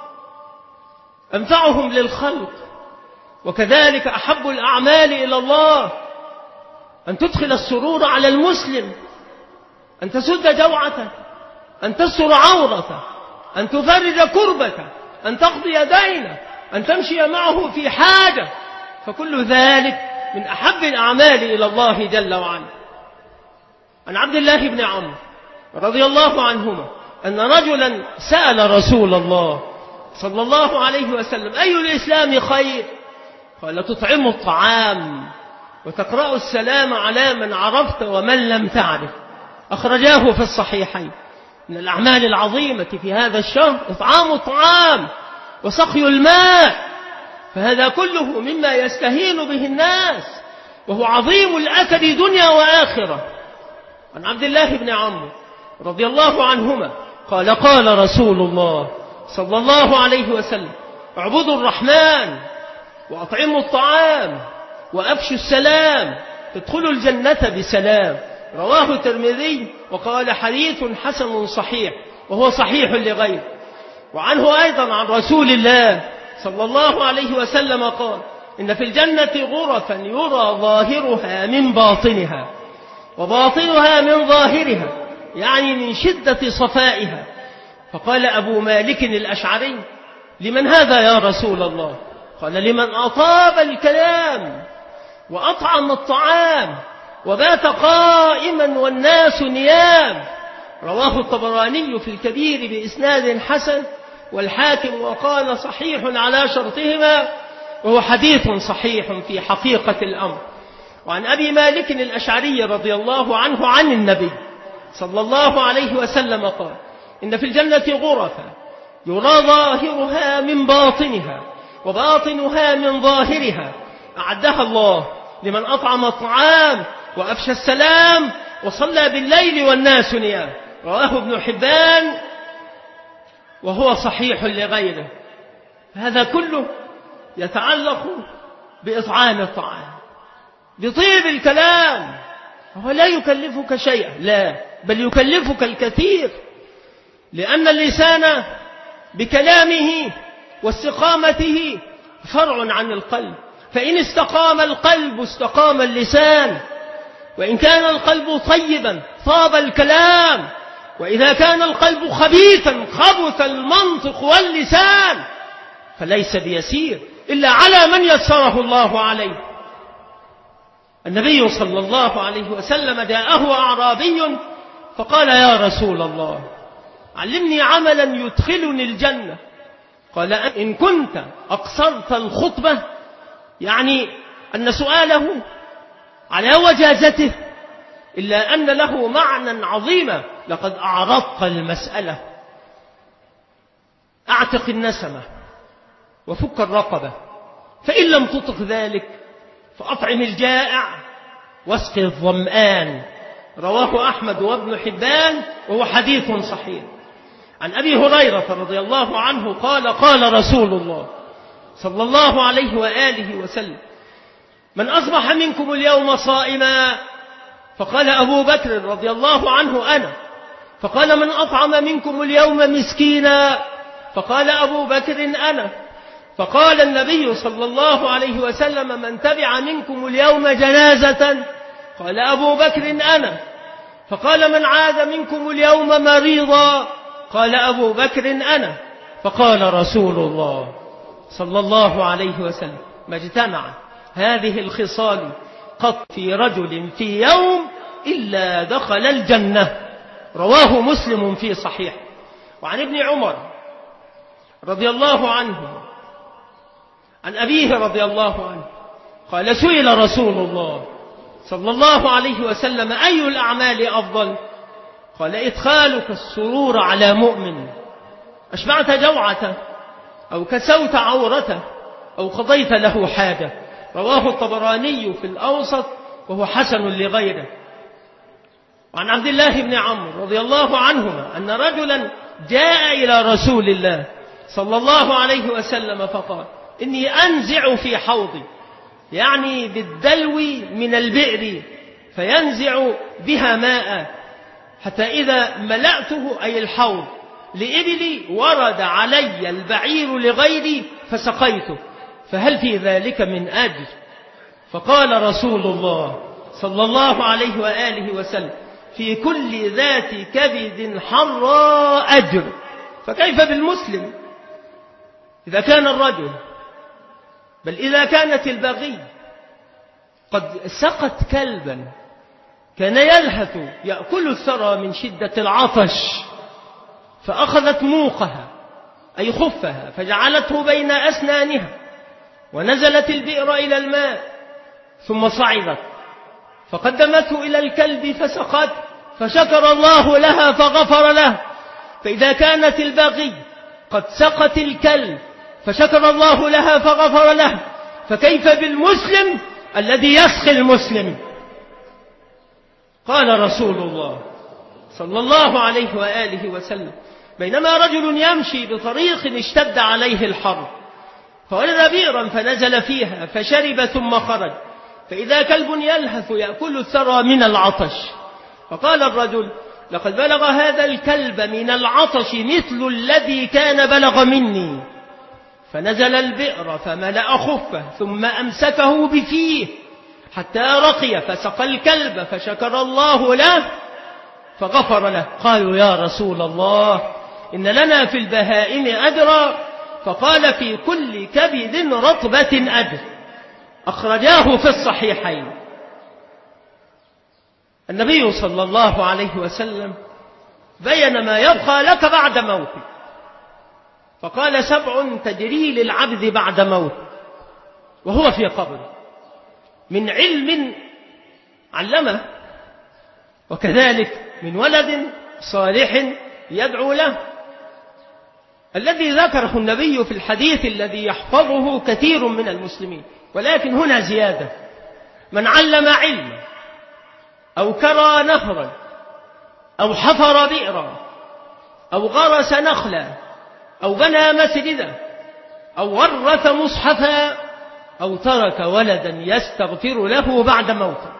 [SPEAKER 2] أنفعهم للخلق. وكذلك أحب الأعمال إلى الله أن تدخل السرور على المسلم، أن تسد جوعته، أن تستر عورته، أن تفرج كربته، أن تقضي دينه، أن تمشي معه في حاجة. فكل ذلك من أحب الأعمال إلى الله جل وعلا. عن عبد الله بن عمرو رضي الله عنهما أن رجلا سأل رسول الله صلى الله عليه وسلم: أي الإسلام خير؟ قال: تطعم الطعام وتقرأ السلام على من عرفت ومن لم تعرف. أخرجاه في الصحيحين. من الأعمال العظيمة في هذا الشهر إطعام الطعام وسقي الماء، فهذا كله مما يستهين به الناس، وهو عظيم الأثر دنيا وآخرة. عن عبد الله بن عمرو رضي الله عنهما قال: قال رسول الله صلى الله عليه وسلم: اعبدوا الرحمن وأطعموا الطعام وأفشوا السلام تدخلوا الجنة بسلام. رواه الترمذي وقال: حديث حسن صحيح، وهو صحيح لغيره. وعنه أيضا عن رسول الله صلى الله عليه وسلم قال: إن في الجنة غرفا يرى ظاهرها من باطنها وباطنها من ظاهرها، يعني من شدة صفائها. فقال أبو مالك الأشعري: لمن هذا يا رسول الله؟ قال: لمن أطاب الكلام وأطعم الطعام وبات قائما والناس نيام. رواه الطبراني في الكبير بإسناد حسن، والحاكم وقال: صحيح على شرطهما، وهو حديث صحيح في حقيقة الأمر. وعن أبي مالك الأشعري رضي الله عنه عن النبي صلى الله عليه وسلم قال: إن في الجنة غرفا يرى ظاهرها من باطنها وباطنها من ظاهرها، أعدها الله لمن أطعم الطعام وأفشى السلام وصلى بالليل والناس نيام. رواه ابن حبان وهو صحيح لغيره. هذا كله يتعلق بإطعام الطعام، بطيب الكلام. هو لا يكلفك شيئا، لا، بل يكلفك الكثير، لأن اللسان بكلامه واستقامته فرع عن القلب. فإن استقام القلب استقام اللسان، وإن كان القلب طيبا طاب الكلام، وإذا كان القلب خبيثا خبث المنطق واللسان. فليس بيسير إلا على من يسره الله عليه. النبي صلى الله عليه وسلم جاءه أعرابي فقال: يا رسول الله، علمني عملا يدخلني الجنة. قال: إن كنت أقصرت الخطبة يعني أن سؤاله على وجازته، إلا أن له معنى عظيما. لقد أعرضت المسألة، أعتق النسمة وفك الرقبة، فإن لم تطق ذلك فأطعم الجائع واسقي الظمآن. رواه أحمد وابن حبان وهو حديث صحيح. عن أبي هريرة رضي الله عنه قال قال رسول الله صلى الله عليه وآله وسلم: من أصبح منكم اليوم صائما، فقال أبو بكر رضي الله عنه أنا، فقال من أطعم منكم اليوم مسكينا، فقال أبو بكر أنا، فقال النبي صلى الله عليه وسلم: من تبع منكم اليوم جنازة، قال أبو بكر أنا، فقال من عاد منكم اليوم مريضا، قال أبو بكر أنا، فقال رسول الله صلى الله عليه وسلم: ما اجتمع هذه الخصال قط في رجل في يوم إلا دخل الجنة. رواه مسلم في صحيح. وعن ابن عمر رضي الله عنه عن أبيه رضي الله عنه قال: سئل رسول الله صلى الله عليه وسلم: أي الأعمال أفضل؟ قال: إدخالك السرور على مؤمن، أشبعت جوعته أو كسوت عورته أو قضيت له حاجة. رواه الطبراني في الأوسط وهو حسن لغيره. وعن عبد الله بن عمرو رضي الله عنهما أن رجلا جاء إلى رسول الله صلى الله عليه وسلم فقال: إني أنزع في حوضي، يعني بالدلو من البئر، فينزع بها ماء، حتى إذا ملأته أي الحوض لإبلي ورد علي البعير لغيري فسقيته، فهل في ذلك من أجر؟ فقال رسول الله صلى الله عليه وآله وسلم: في كل ذات كبد حرى أجر. فكيف بالمسلم إذا كان الرجل، بل إذا كانت البغي قد سقت كلبا كان يلهث يأكل الثرى من شدة العطش، فأخذت موقها أي خفها فجعلته بين أسنانها، ونزلت البئر إلى الماء، ثم صعدت فقدمته إلى الكلب فسقت، فشكر الله لها فغفر له. فإذا كانت البغي قد سقت الكلب فشكر الله لها فغفر له، فكيف بالمسلم الذي يسقي المسلم؟ قال رسول الله صلى الله عليه وآله وسلم: بينما رجل يمشي بطريق اشتد عليه الحر، فولد بئرا فنزل فيها فشرب ثم خرج، فإذا كلب يلهث يأكل الثرى من العطش، فقال الرجل: لقد بلغ هذا الكلب من العطش مثل الذي كان بلغ مني، فنزل البئر فملأ خفه ثم أمسكه بفيه حتى رقي فسقى الكلب فشكر الله له فغفر له. قالوا: يا رسول الله، إن لنا في البهائم أجرا، فقال: في كل كبد رطبة أجر. أخرجاه في الصحيحين. النبي صلى الله عليه وسلم بين ما يبقى لك بعد موتك، فقال: سبع تجري للعبد بعد موت وهو في قبر: من علم علمه، وكذلك من ولد صالح يدعو له. الذي ذكره النبي في الحديث الذي يحفظه كثير من المسلمين، ولكن هنا زيادة: من علم علما أو كرى نهرا أو حفر بئرا أو غرس نخلا أو بنى مسجدا أو ورث مصحفا أو ترك ولدا يستغفر له بعد موته.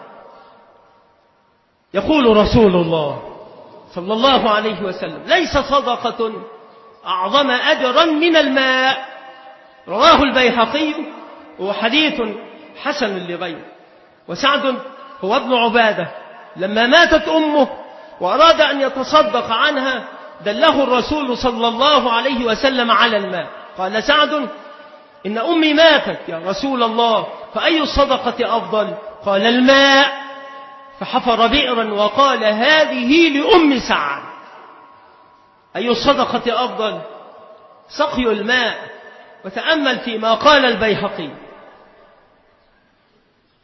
[SPEAKER 2] يقول رسول الله صلى الله عليه وسلم: ليس صدقة أعظم أجرا من الماء. رواه البيهقي وحديث حسن لغيره. وسعد هو ابن عبادة لما ماتت أمه وأراد أن يتصدق عنها دله الرسول صلى الله عليه وسلم على الماء. قال سعد: إن أمي ماتت يا رسول الله، فأي الصدقة أفضل؟ قال: الماء. فحفر بئرا وقال: هذه لأم سعد. أي الصدقة أفضل؟ سقي الماء. وتأمل فيما قال البيهقي: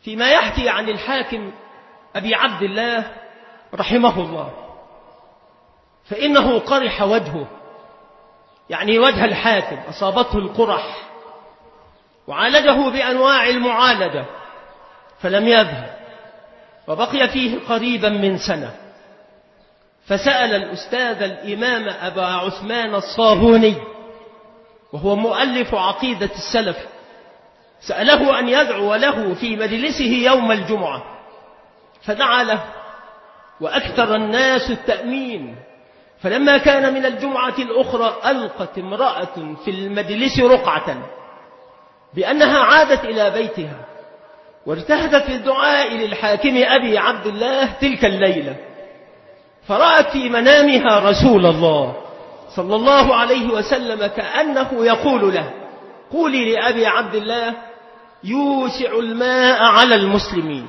[SPEAKER 2] فيما يحكي عن الحاكم أبي عبد الله رحمه الله، فإنه قرح وجهه، يعني وجه الحاكم أصابته القرح، وعالجه بأنواع المعالجة فلم يذهب، وبقي فيه قريبا من سنة. فسأل الأستاذ الإمام أبا عثمان الصابوني، وهو مؤلف عقيدة السلف، سأله أن يدعو له في مجلسه يوم الجمعة، فدعا له وأكثر الناس التأمين. فلما كان من الجمعة الأخرى ألقت امرأة في المجلس رقعة بأنها عادت إلى بيتها، وارتهدت في الدعاء للحاكم أبي عبد الله تلك الليلة، فرأت في منامها رسول الله صلى الله عليه وسلم كأنه يقول له: قولي لأبي عبد الله يوسع الماء على المسلمين.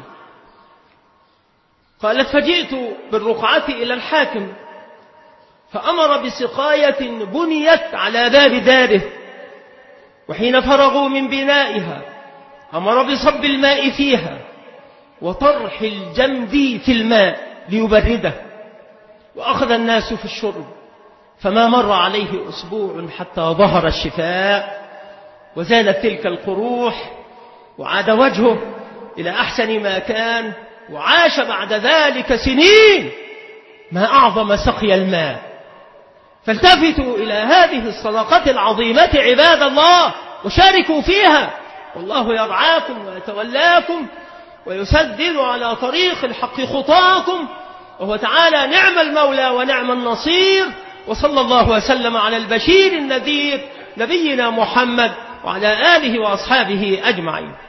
[SPEAKER 2] قالت: فجئت بالرقعة إلى الحاكم فأمر بسقاية بنيت على باب داره، وحين فرغوا من بنائها أمر بصب الماء فيها وطرح الجمد في الماء ليبرده، وأخذ الناس في الشرب، فما مر عليه أسبوع حتى ظهر الشفاء وزالت تلك القروح، وعاد وجهه إلى أحسن ما كان، وعاش بعد ذلك سنين. ما أعظم سقي الماء. فالتفتوا إلى هذه الصدقة العظيمة عباد الله وشاركوا فيها، والله يرعاكم ويتولاكم ويسدد على طريق الحق خطاكم، وهو تعالى نعم المولى ونعم النصير. وصلى الله وسلم على البشير النذير نبينا محمد وعلى آله وأصحابه أجمعين.